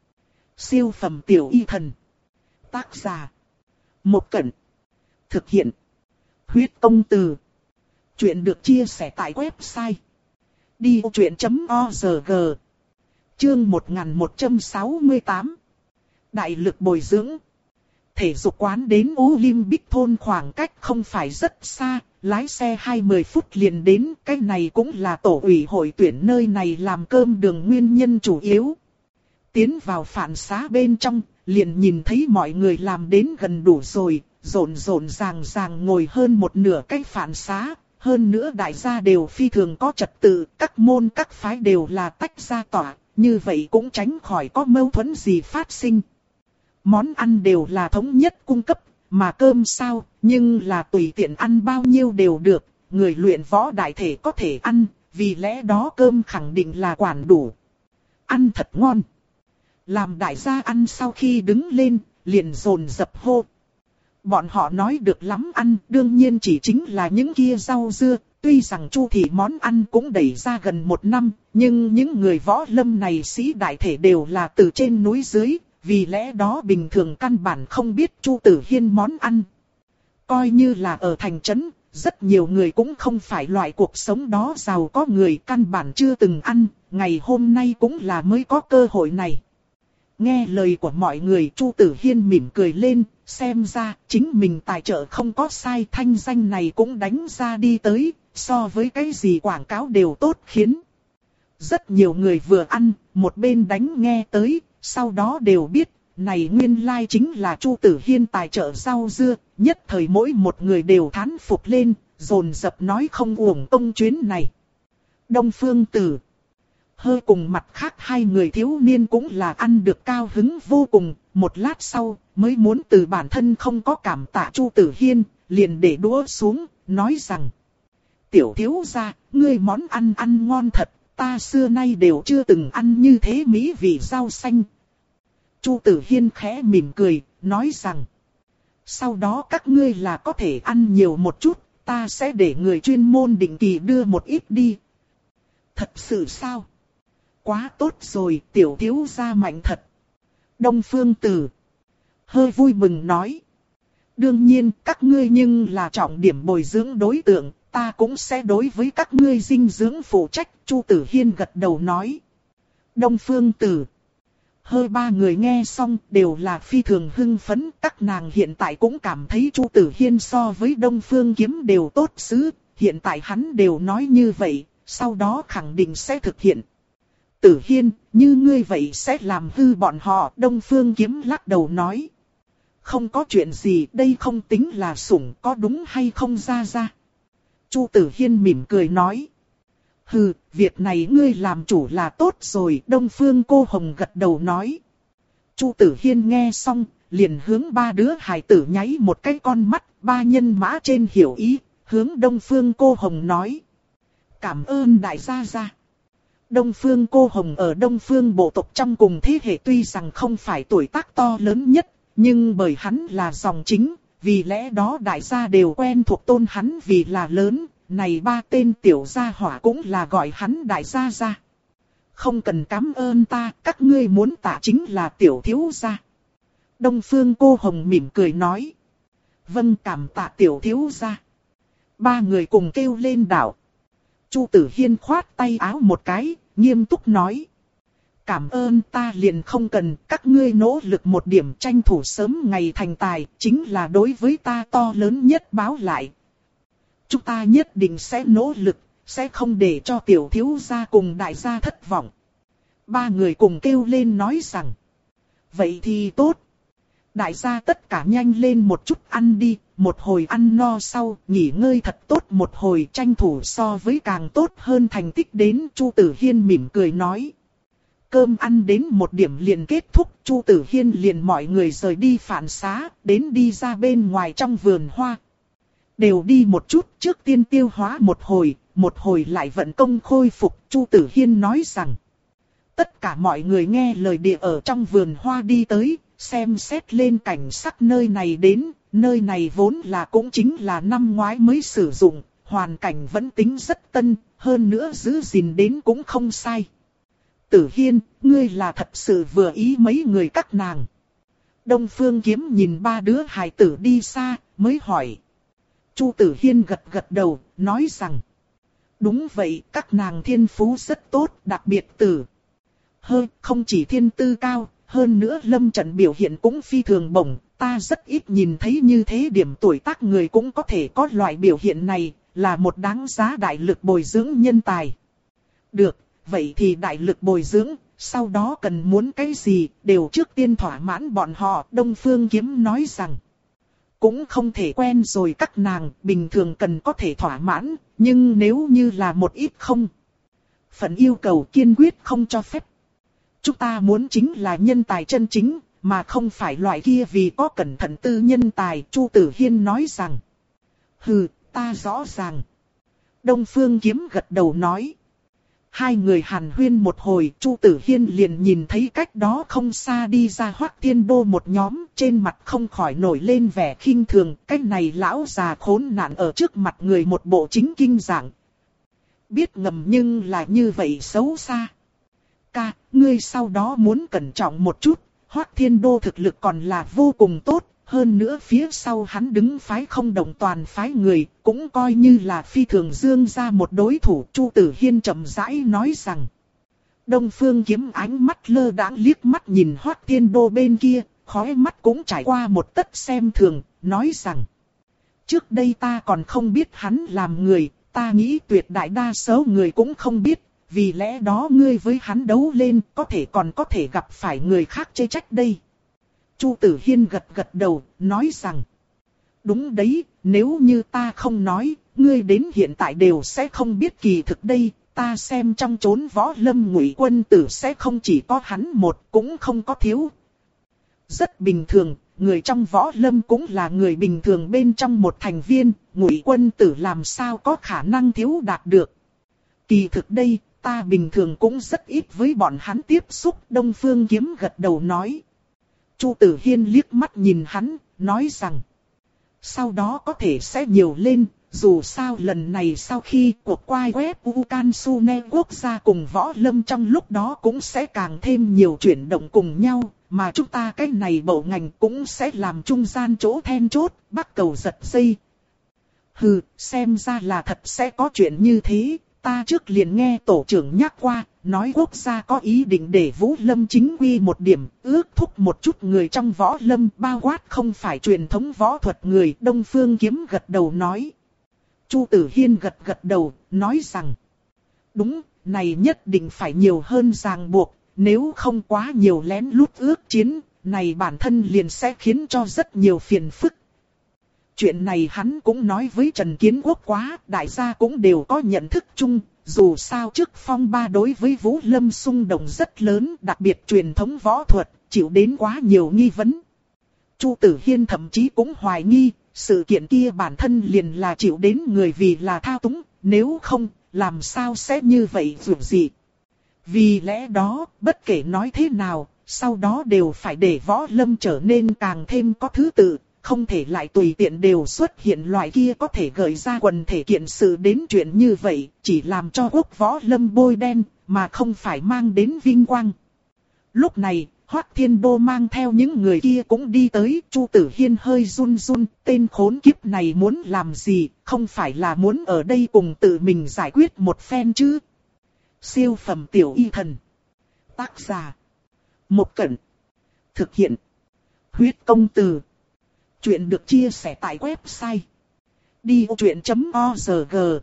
Siêu phẩm tiểu y thần. Tác giả. Một Cẩn. Thực hiện. Huyết Công Từ. Chuyện được chia sẻ tại website đi vô chuyện chấm org. Chương một nghìn một trăm sáu mươi tám. Đại lực bồi dưỡng. Thể dục quán đến Olympic thôn khoảng cách không phải rất xa, lái xe hai mươi phút liền đến, cái này cũng là tổ ủy hội tuyển nơi này làm cơm đường nguyên nhân chủ yếu. Tiến vào phản xá bên trong, liền nhìn thấy mọi người làm đến gần đủ rồi, rộn rộn ràng ràng ngồi hơn một nửa cái phản xá. Hơn nữa đại gia đều phi thường có trật tự, các môn các phái đều là tách ra tỏa, như vậy cũng tránh khỏi có mâu thuẫn gì phát sinh. Món ăn đều là thống nhất cung cấp, mà cơm sao, nhưng là tùy tiện ăn bao nhiêu đều được, người luyện võ đại thể có thể ăn, vì lẽ đó cơm khẳng định là quản đủ. Ăn thật ngon. Làm đại gia ăn sau khi đứng lên, liền dồn dập hô. Bọn họ nói được lắm ăn, đương nhiên chỉ chính là những kia rau dưa, tuy rằng Chu thị món ăn cũng đẩy ra gần một năm, nhưng những người võ lâm này sĩ đại thể đều là từ trên núi dưới, vì lẽ đó bình thường căn bản không biết Chu Tử Hiên món ăn. Coi như là ở thành trấn, rất nhiều người cũng không phải loại cuộc sống đó giàu có người căn bản chưa từng ăn, ngày hôm nay cũng là mới có cơ hội này. Nghe lời của mọi người, Chu Tử Hiên mỉm cười lên, xem ra chính mình tài trợ không có sai, thanh danh này cũng đánh ra đi tới, so với cái gì quảng cáo đều tốt khiến. rất nhiều người vừa ăn, một bên đánh nghe tới, sau đó đều biết, này nguyên lai chính là Chu Tử Hiên tài trợ rau dưa, nhất thời mỗi một người đều thán phục lên, dồn dập nói không uổng công chuyến này. Đông Phương Tử, hơi cùng mặt khác hai người thiếu niên cũng là ăn được cao hứng vô cùng, một lát sau mới muốn từ bản thân không có cảm tạ Chu Tử Hiên, liền để đũa xuống, nói rằng: tiểu thiếu gia, ngươi món ăn ăn ngon thật, ta xưa nay đều chưa từng ăn như thế mỹ vị rau xanh. Chu Tử Hiên khẽ mỉm cười, nói rằng: sau đó các ngươi là có thể ăn nhiều một chút, ta sẽ để người chuyên môn định kỳ đưa một ít đi. Thật sự sao? Quá tốt rồi, tiểu thiếu gia mạnh thật. Đông Phương Tử hơi vui mừng nói: đương nhiên, các ngươi nhưng là trọng điểm bồi dưỡng đối tượng, ta cũng sẽ đối với các ngươi dinh dưỡng phụ trách. Chu Tử Hiên gật đầu nói. Đông Phương Tử hơi ba người nghe xong đều là phi thường hưng phấn, các nàng hiện tại cũng cảm thấy Chu Tử Hiên so với Đông Phương Kiếm đều tốt xứ, hiện tại hắn đều nói như vậy, sau đó khẳng định sẽ thực hiện. Tử Hiên, như ngươi vậy sẽ làm hư bọn họ. Đông Phương Kiếm lắc đầu nói. Không có chuyện gì, đây không tính là sủng, có đúng hay không ra ra. Chu Tử Hiên mỉm cười nói. Hừ, việc này ngươi làm chủ là tốt rồi. Đông Phương Cô Hồng gật đầu nói. Chu Tử Hiên nghe xong, liền hướng ba đứa hài tử nháy một cái con mắt, ba nhân mã trên hiểu ý, hướng Đông Phương Cô Hồng nói. Cảm ơn đại gia gia. Đông Phương Cô Hồng ở Đông Phương bộ tộc trong cùng thế hệ tuy rằng không phải tuổi tác to lớn nhất, nhưng bởi hắn là dòng chính, vì lẽ đó đại gia đều quen thuộc tôn hắn vì là lớn, này ba tên tiểu gia hỏa cũng là gọi hắn đại gia gia. Không cần cảm ơn ta, các ngươi muốn tạ chính là tiểu thiếu gia. Đông Phương Cô Hồng mỉm cười nói. Vâng, cảm tạ tiểu thiếu gia. Ba người cùng kêu lên đảo. Chu Tử Hiên khoát tay áo một cái, nghiêm túc nói. Cảm ơn ta liền không cần, các ngươi nỗ lực một điểm tranh thủ sớm ngày thành tài, chính là đối với ta to lớn nhất báo lại. Chúng ta nhất định sẽ nỗ lực, sẽ không để cho tiểu thiếu gia cùng đại gia thất vọng. Ba người cùng kêu lên nói rằng. Vậy thì tốt. Đại gia tất cả nhanh lên một chút ăn đi, một hồi ăn no sau, nghỉ ngơi thật tốt một hồi, tranh thủ so với càng tốt hơn thành tích đến. Chu Tử Hiên mỉm cười nói. Cơm ăn đến một điểm liền kết thúc, Chu Tử Hiên liền mọi người rời đi phản xá, đến đi ra bên ngoài trong vườn hoa. Đều đi một chút, trước tiên tiêu hóa một hồi, một hồi lại vận công khôi phục. Chu Tử Hiên nói rằng. Tất cả mọi người nghe lời địa ở trong vườn hoa đi tới, xem xét lên cảnh sắc nơi này đến, nơi này vốn là cũng chính là năm ngoái mới sử dụng, hoàn cảnh vẫn tính rất tân, hơn nữa giữ gìn đến cũng không sai. Tử Hiên, ngươi là thật sự vừa ý mấy người các nàng. Đông Phương Kiếm nhìn ba đứa hài tử đi xa, mới hỏi. Chu Tử Hiên gật gật đầu, nói rằng. Đúng vậy, các nàng thiên phú rất tốt, đặc biệt Tử Hơi không chỉ thiên tư cao, hơn nữa lâm trận biểu hiện cũng phi thường bổng, ta rất ít nhìn thấy như thế điểm tuổi tác người cũng có thể có loại biểu hiện này, là một đáng giá đại lực bồi dưỡng nhân tài. Được, vậy thì đại lực bồi dưỡng, sau đó cần muốn cái gì, đều trước tiên thỏa mãn bọn họ. Đông Phương Kiếm nói rằng, cũng không thể quen rồi các nàng, bình thường cần có thể thỏa mãn, nhưng nếu như là một ít không phần yêu cầu kiên quyết không cho phép. Chúng ta muốn chính là nhân tài chân chính, mà không phải loại kia vì có cẩn thận tư nhân tài. Chu Tử Hiên nói rằng. Hừ, ta rõ ràng. Đông Phương Kiếm gật đầu nói. Hai người hàn huyên một hồi, Chu Tử Hiên liền nhìn thấy cách đó không xa đi ra Hoắc Thiên Đô một nhóm, trên mặt không khỏi nổi lên vẻ khinh thường. Cái này lão già khốn nạn ở trước mặt người một bộ chính kinh dạng. Biết ngầm nhưng là như vậy xấu xa. Ca, ngươi sau đó muốn cẩn trọng một chút, Hoắc Thiên Đô thực lực còn là vô cùng tốt, hơn nữa phía sau hắn đứng phái không đồng toàn phái người, cũng coi như là phi thường dương ra một đối thủ. Chu Tử Hiên chậm rãi nói rằng. Đông Phương Kiếm ánh mắt lơ đãng liếc mắt nhìn Hoắc Thiên Đô bên kia, khóe mắt cũng trải qua một tấc xem thường, nói rằng. Trước đây ta còn không biết hắn làm người, ta nghĩ tuyệt đại đa số người cũng không biết. vì lẽ đó ngươi với hắn đấu lên có thể còn có thể gặp phải người khác chê trách đây. Chu Tử Hiên gật gật đầu, nói rằng, đúng đấy, nếu như ta không nói, ngươi đến hiện tại đều sẽ không biết kỳ thực đây, ta xem trong chốn võ lâm Ngụy Quân Tử sẽ không chỉ có hắn một, cũng không có thiếu. Rất bình thường, người trong võ lâm cũng là người bình thường bên trong một thành viên, Ngụy Quân Tử làm sao có khả năng thiếu đạt được. Kỳ thực đây, ta bình thường cũng rất ít với bọn hắn tiếp xúc, Đông Phương Kiếm gật đầu nói. Chu Tử Hiên liếc mắt nhìn hắn, nói rằng, sau đó có thể sẽ nhiều lên, dù sao lần này sau khi cuộc quay web Ukansune quốc gia cùng võ lâm trong lúc đó cũng sẽ càng thêm nhiều chuyển động cùng nhau, mà chúng ta cái này bộ ngành cũng sẽ làm trung gian chỗ then chốt, bắt cầu giật dây. Hừ, xem ra là thật sẽ có chuyện như thế, ta trước liền nghe tổ trưởng nhắc qua, nói quốc gia có ý định để Vũ Lâm chính quy một điểm, ước thúc một chút người trong võ lâm, bao quát không phải truyền thống võ thuật người. Đông Phương Kiếm gật đầu nói. Chu Tử Hiên gật gật đầu, nói rằng, đúng, này nhất định phải nhiều hơn ràng buộc, nếu không quá nhiều lén lút ước chiến, này bản thân liền sẽ khiến cho rất nhiều phiền phức. Chuyện này hắn cũng nói với Trần Kiến Quốc quá, đại gia cũng đều có nhận thức chung, dù sao trước phong ba đối với Vũ Lâm xung động rất lớn, đặc biệt truyền thống võ thuật, chịu đến quá nhiều nghi vấn. Chu Tử Hiên thậm chí cũng hoài nghi, sự kiện kia bản thân liền là chịu đến người vì là thao túng, nếu không, làm sao sẽ như vậy dù gì. Vì lẽ đó, bất kể nói thế nào, sau đó đều phải để võ lâm trở nên càng thêm có thứ tự. Không thể lại tùy tiện đều xuất hiện loại kia có thể gợi ra quần thể kiện sự đến chuyện như vậy, chỉ làm cho quốc võ lâm bôi đen, mà không phải mang đến vinh quang. Lúc này, Hoắc Thiên Đô mang theo những người kia cũng đi tới, Chu Tử Hiên hơi run run, tên khốn kiếp này muốn làm gì, không phải là muốn ở đây cùng tự mình giải quyết một phen chứ. Siêu phẩm tiểu y thần. Tác giả. Một Cẩn. Thực hiện. Huyết công từ. Chuyện được chia sẻ tại website đi ô chuyện chấm org.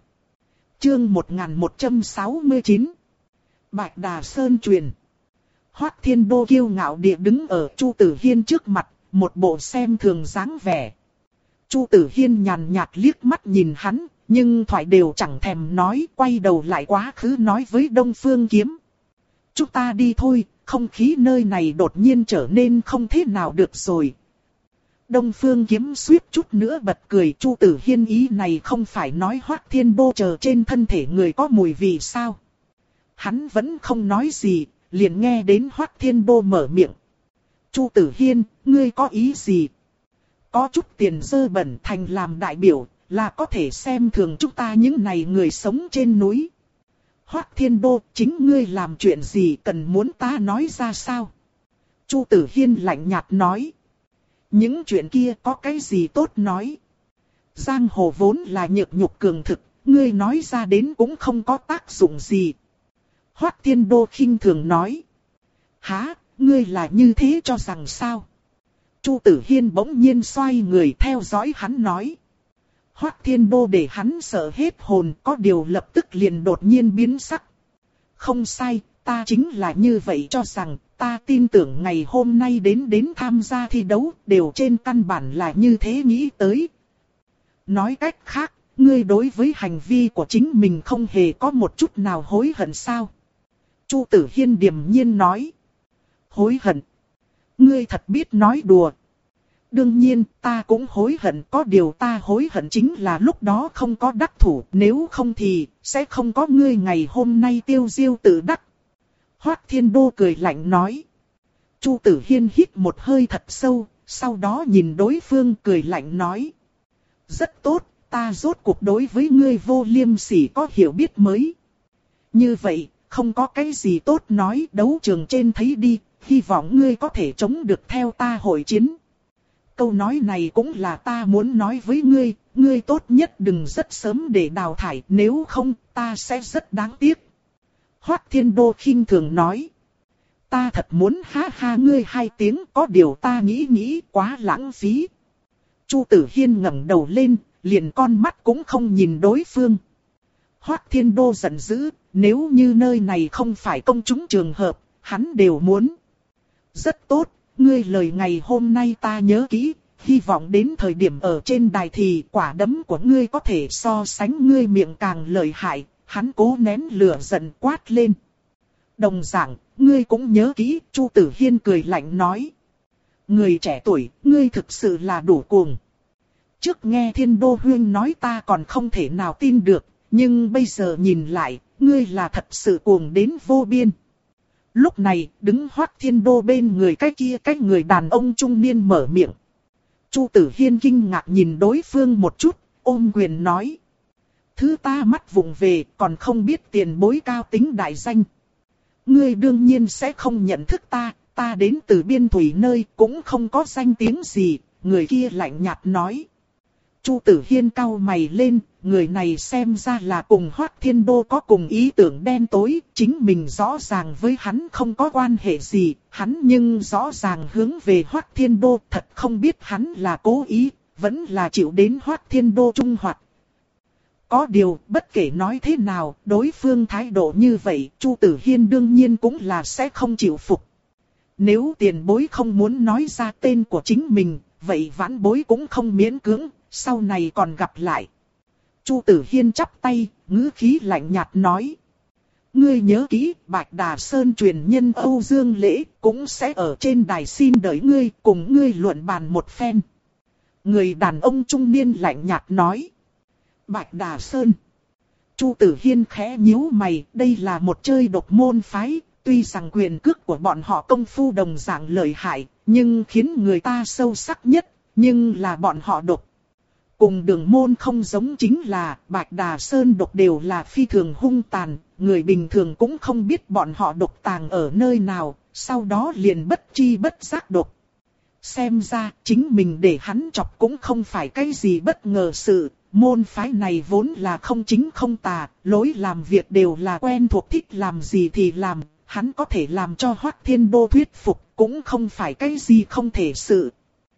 Chương một nghìn một trăm sáu mươi chín. Bạch Đà Sơn truyền. Hoắc Thiên Đô kiêu ngạo địa đứng ở Chu Tử Hiên trước mặt, một bộ xem thường dáng vẻ. Chu Tử Hiên nhàn nhạt liếc mắt nhìn hắn, nhưng thoại đều chẳng thèm nói, quay đầu lại quá khứ nói với Đông Phương Kiếm. Chúng ta đi thôi, không khí nơi này đột nhiên trở nên không thế nào được rồi. Đông Phương Kiếm suýt chút nữa bật cười, Chu Tử Hiên ý này không phải nói Hoắc Thiên Đô chờ trên thân thể người có mùi vị sao. Hắn vẫn không nói gì, liền nghe đến Hoắc Thiên Đô mở miệng. Chu Tử Hiên, ngươi có ý gì? Có chút tiền dơ bẩn thành làm đại biểu, là có thể xem thường chúng ta những này người sống trên núi. Hoắc Thiên Đô, chính ngươi làm chuyện gì cần muốn ta nói ra sao? Chu Tử Hiên lạnh nhạt nói. Những chuyện kia có cái gì tốt nói. Giang hồ vốn là nhược nhục cường thực, ngươi nói ra đến cũng không có tác dụng gì. Hoắc Thiên Đô khinh thường nói. Hả, ngươi là như thế cho rằng sao? Chu Tử Hiên bỗng nhiên xoay người theo dõi hắn nói. Hoắc Thiên Đô để hắn sợ hết hồn, có điều lập tức liền đột nhiên biến sắc. Không sai, ta chính là như vậy cho rằng, ta tin tưởng ngày hôm nay đến đến tham gia thi đấu, đều trên căn bản là như thế nghĩ tới. Nói cách khác, ngươi đối với hành vi của chính mình không hề có một chút nào hối hận sao? Chu Tử Hiên điềm nhiên nói. Hối hận? Ngươi thật biết nói đùa. Đương nhiên, ta cũng hối hận, có điều ta hối hận chính là lúc đó không có đắc thủ, nếu không thì, sẽ không có ngươi ngày hôm nay tiêu diêu tự đắc. Hoắc Thiên Đô cười lạnh nói. Chu Tử Hiên hít một hơi thật sâu, sau đó nhìn đối phương cười lạnh nói. Rất tốt, ta rốt cuộc đối với ngươi vô liêm sỉ có hiểu biết mới. Như vậy, không có cái gì tốt nói, đấu trường trên thấy đi, hy vọng ngươi có thể chống được theo ta hội chiến. Câu nói này cũng là ta muốn nói với ngươi, ngươi tốt nhất đừng rất sớm để đào thải, nếu không ta sẽ rất đáng tiếc. Hoắc Thiên Đô khinh thường nói. Ta thật muốn ha ha ngươi hai tiếng, có điều ta nghĩ nghĩ quá lãng phí. Chu Tử Hiên ngẩng đầu lên, liền con mắt cũng không nhìn đối phương. Hoắc Thiên Đô giận dữ, nếu như nơi này không phải công chúng trường hợp, hắn đều muốn. Rất tốt, ngươi lời ngày hôm nay ta nhớ kỹ, hy vọng đến thời điểm ở trên đài thì quả đấm của ngươi có thể so sánh ngươi miệng càng lợi hại. Hắn cố nén lửa giận quát lên. Đồng dạng, ngươi cũng nhớ kỹ, Chu Tử Hiên cười lạnh nói. Người trẻ tuổi, ngươi thực sự là đủ cuồng. Trước nghe Thiên Đô Huyên nói ta còn không thể nào tin được, nhưng bây giờ nhìn lại, ngươi là thật sự cuồng đến vô biên. Lúc này, đứng Hoắc Thiên Đô bên người cái kia cái người đàn ông trung niên mở miệng. Chu Tử Hiên kinh ngạc nhìn đối phương một chút, ôm quyền nói. Thứ ta mắt vụng về, còn không biết tiền bối cao tính đại danh. Ngươi đương nhiên sẽ không nhận thức ta, ta đến từ biên thủy nơi cũng không có danh tiếng gì, người kia lạnh nhạt nói. Chu Tử Hiên cau mày lên, người này xem ra là cùng Hoắc Thiên Đô có cùng ý tưởng đen tối, chính mình rõ ràng với hắn không có quan hệ gì, hắn nhưng rõ ràng hướng về Hoắc Thiên Đô, thật không biết hắn là cố ý, vẫn là chịu đến Hoắc Thiên Đô trung hoạt. Có điều, bất kể nói thế nào, đối phương thái độ như vậy, Chu Tử Hiên đương nhiên cũng là sẽ không chịu phục. Nếu tiền bối không muốn nói ra tên của chính mình, vậy vãn bối cũng không miễn cưỡng, sau này còn gặp lại. Chu Tử Hiên chắp tay, ngữ khí lạnh nhạt nói. Ngươi nhớ kỹ, Bạch Đà Sơn truyền nhân Âu Dương Lễ cũng sẽ ở trên đài xin đợi ngươi, cùng ngươi luận bàn một phen. Người đàn ông trung niên lạnh nhạt nói. Bạch Đà Sơn. Chu Tử Hiên khẽ nhíu mày, đây là một chơi độc môn phái, tuy rằng quyền cước của bọn họ công phu đồng dạng lợi hại, nhưng khiến người ta sâu sắc nhất, nhưng là bọn họ độc. Cùng Đường môn không giống chính là Bạch Đà Sơn độc đều là phi thường hung tàn, người bình thường cũng không biết bọn họ độc tàng ở nơi nào, sau đó liền bất chi bất giác độc. Xem ra chính mình để hắn chọc cũng không phải cái gì bất ngờ sự, môn phái này vốn là không chính không tà, lối làm việc đều là quen thuộc thích làm gì thì làm, hắn có thể làm cho Hoắc Thiên Đô thuyết phục cũng không phải cái gì không thể sự.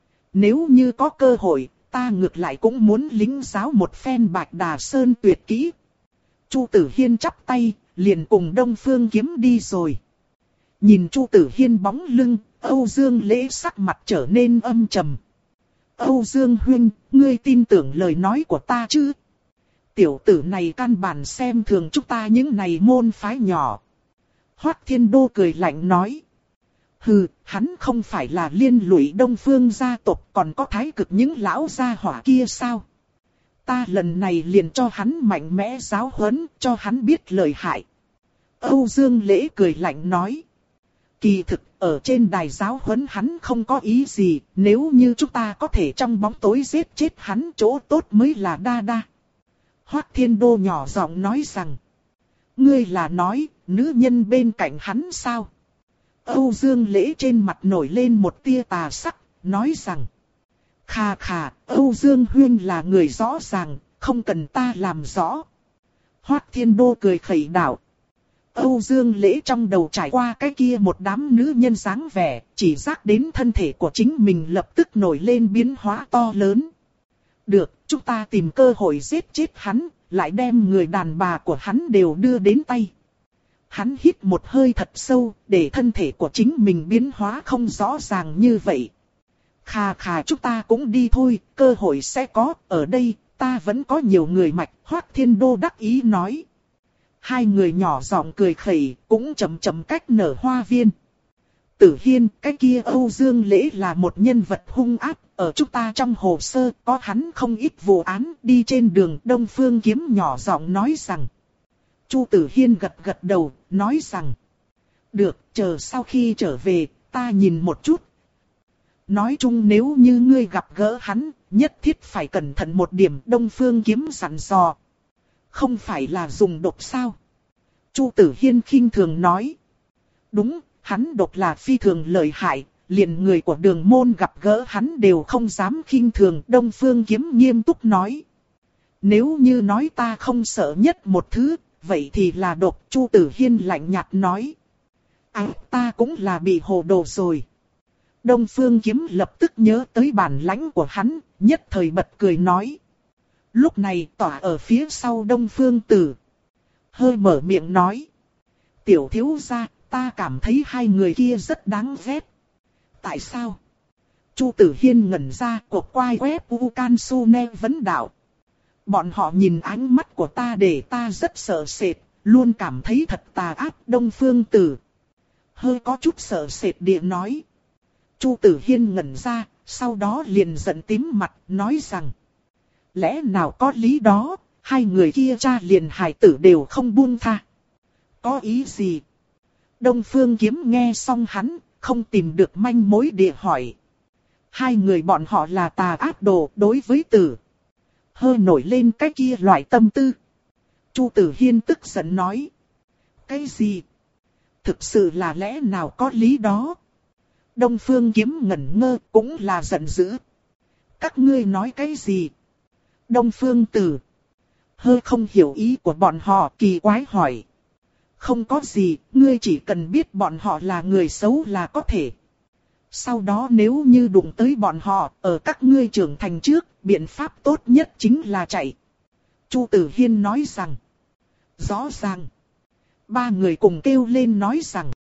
Nếu như có cơ hội, ta ngược lại cũng muốn lĩnh giáo một phen Bạch Đà Sơn tuyệt kỹ. Chu Tử Hiên chắp tay, liền cùng Đông Phương Kiếm đi rồi. Nhìn Chu Tử Hiên bóng lưng, Âu Dương Lễ sắc mặt trở nên âm trầm. Âu Dương huynh, ngươi tin tưởng lời nói của ta chứ? Tiểu tử này căn bản xem thường chúng ta những này môn phái nhỏ. Hoắc Thiên Đô cười lạnh nói. Hừ, hắn không phải là liên lụy Đông Phương gia tộc còn có Thái Cực những lão gia hỏa kia sao? Ta lần này liền cho hắn mạnh mẽ giáo huấn, cho hắn biết lợi hại. Âu Dương Lễ cười lạnh nói. Kỳ thực, ở trên đài giáo huấn hắn không có ý gì, nếu như chúng ta có thể trong bóng tối giết chết hắn chỗ tốt mới là đa đa. Hoắc Thiên Đô nhỏ giọng nói rằng. Ngươi là nói, nữ nhân bên cạnh hắn sao? Âu Dương Lễ trên mặt nổi lên một tia tà sắc, nói rằng. Khà khà, Âu Dương huynh là người rõ ràng, không cần ta làm rõ. Hoắc Thiên Đô cười khẩy đảo. Âu Dương Lễ trong đầu trải qua cái kia một đám nữ nhân dáng vẻ, chỉ giác đến thân thể của chính mình lập tức nổi lên biến hóa to lớn. Được, chúng ta tìm cơ hội giết chết hắn, lại đem người đàn bà của hắn đều đưa đến tay. Hắn hít một hơi thật sâu, để thân thể của chính mình biến hóa không rõ ràng như vậy. Khà khà chúng ta cũng đi thôi, cơ hội sẽ có, ở đây, ta vẫn có nhiều người mạch, Hoắc Thiên Đô đắc ý nói. Hai người nhỏ giọng cười khẩy, cũng chậm chậm cách nở hoa viên. Tử Hiên, cái kia Âu Dương Lễ là một nhân vật hung ác, ở chúng ta trong hồ sơ có hắn không ít vụ án, đi trên đường Đông Phương Kiếm nhỏ giọng nói rằng. Chu Tử Hiên gật gật đầu, nói rằng. Được, chờ sau khi trở về, ta nhìn một chút. Nói chung nếu như ngươi gặp gỡ hắn, nhất thiết phải cẩn thận một điểm. Đông Phương Kiếm dặn dò. Không phải là dùng độc sao? Chu Tử Hiên khinh thường nói. Đúng, hắn độc là phi thường lợi hại, liền người của Đường môn gặp gỡ hắn đều không dám khinh thường. Đông Phương Kiếm nghiêm túc nói. Nếu như nói ta không sợ nhất một thứ, vậy thì là độc. Chu Tử Hiên lạnh nhạt nói. À, ta cũng là bị hồ đồ rồi. Đông Phương Kiếm lập tức nhớ tới bản lãnh của hắn, nhất thời bật cười nói. Lúc này tỏa ở phía sau Đông Phương Tử, hơi mở miệng nói. Tiểu thiếu gia, ta cảm thấy hai người kia rất đáng ghét. Tại sao? Chu Tử Hiên ngẩn ra, cuộc quay web Ukansune vấn đạo. Bọn họ nhìn ánh mắt của ta để ta rất sợ sệt, luôn cảm thấy thật tà ác. Đông Phương Tử hơi có chút sợ sệt địa nói. Chu Tử Hiên ngẩn ra, sau đó liền giận tím mặt, nói rằng. Lẽ nào có lý đó, hai người kia cha liền hài tử đều không buông tha. Có ý gì? Đông Phương Kiếm nghe xong hắn, không tìm được manh mối địa hỏi. Hai người bọn họ là tà ác đồ đối với Tử. Hơi nổi lên cái kia loại tâm tư. Chu Tử Hiên tức giận nói. Cái gì? Thực sự là lẽ nào có lý đó? Đông Phương Kiếm ngẩn ngơ cũng là giận dữ. Các ngươi nói cái gì? Đông Phương Tử hơi không hiểu ý của bọn họ, kỳ quái hỏi. Không có gì, ngươi chỉ cần biết bọn họ là người xấu là có thể. Sau đó nếu như đụng tới bọn họ, ở các ngươi trưởng thành trước, biện pháp tốt nhất chính là chạy. Chu Tử Hiên nói rằng. Rõ ràng. Ba người cùng kêu lên nói rằng.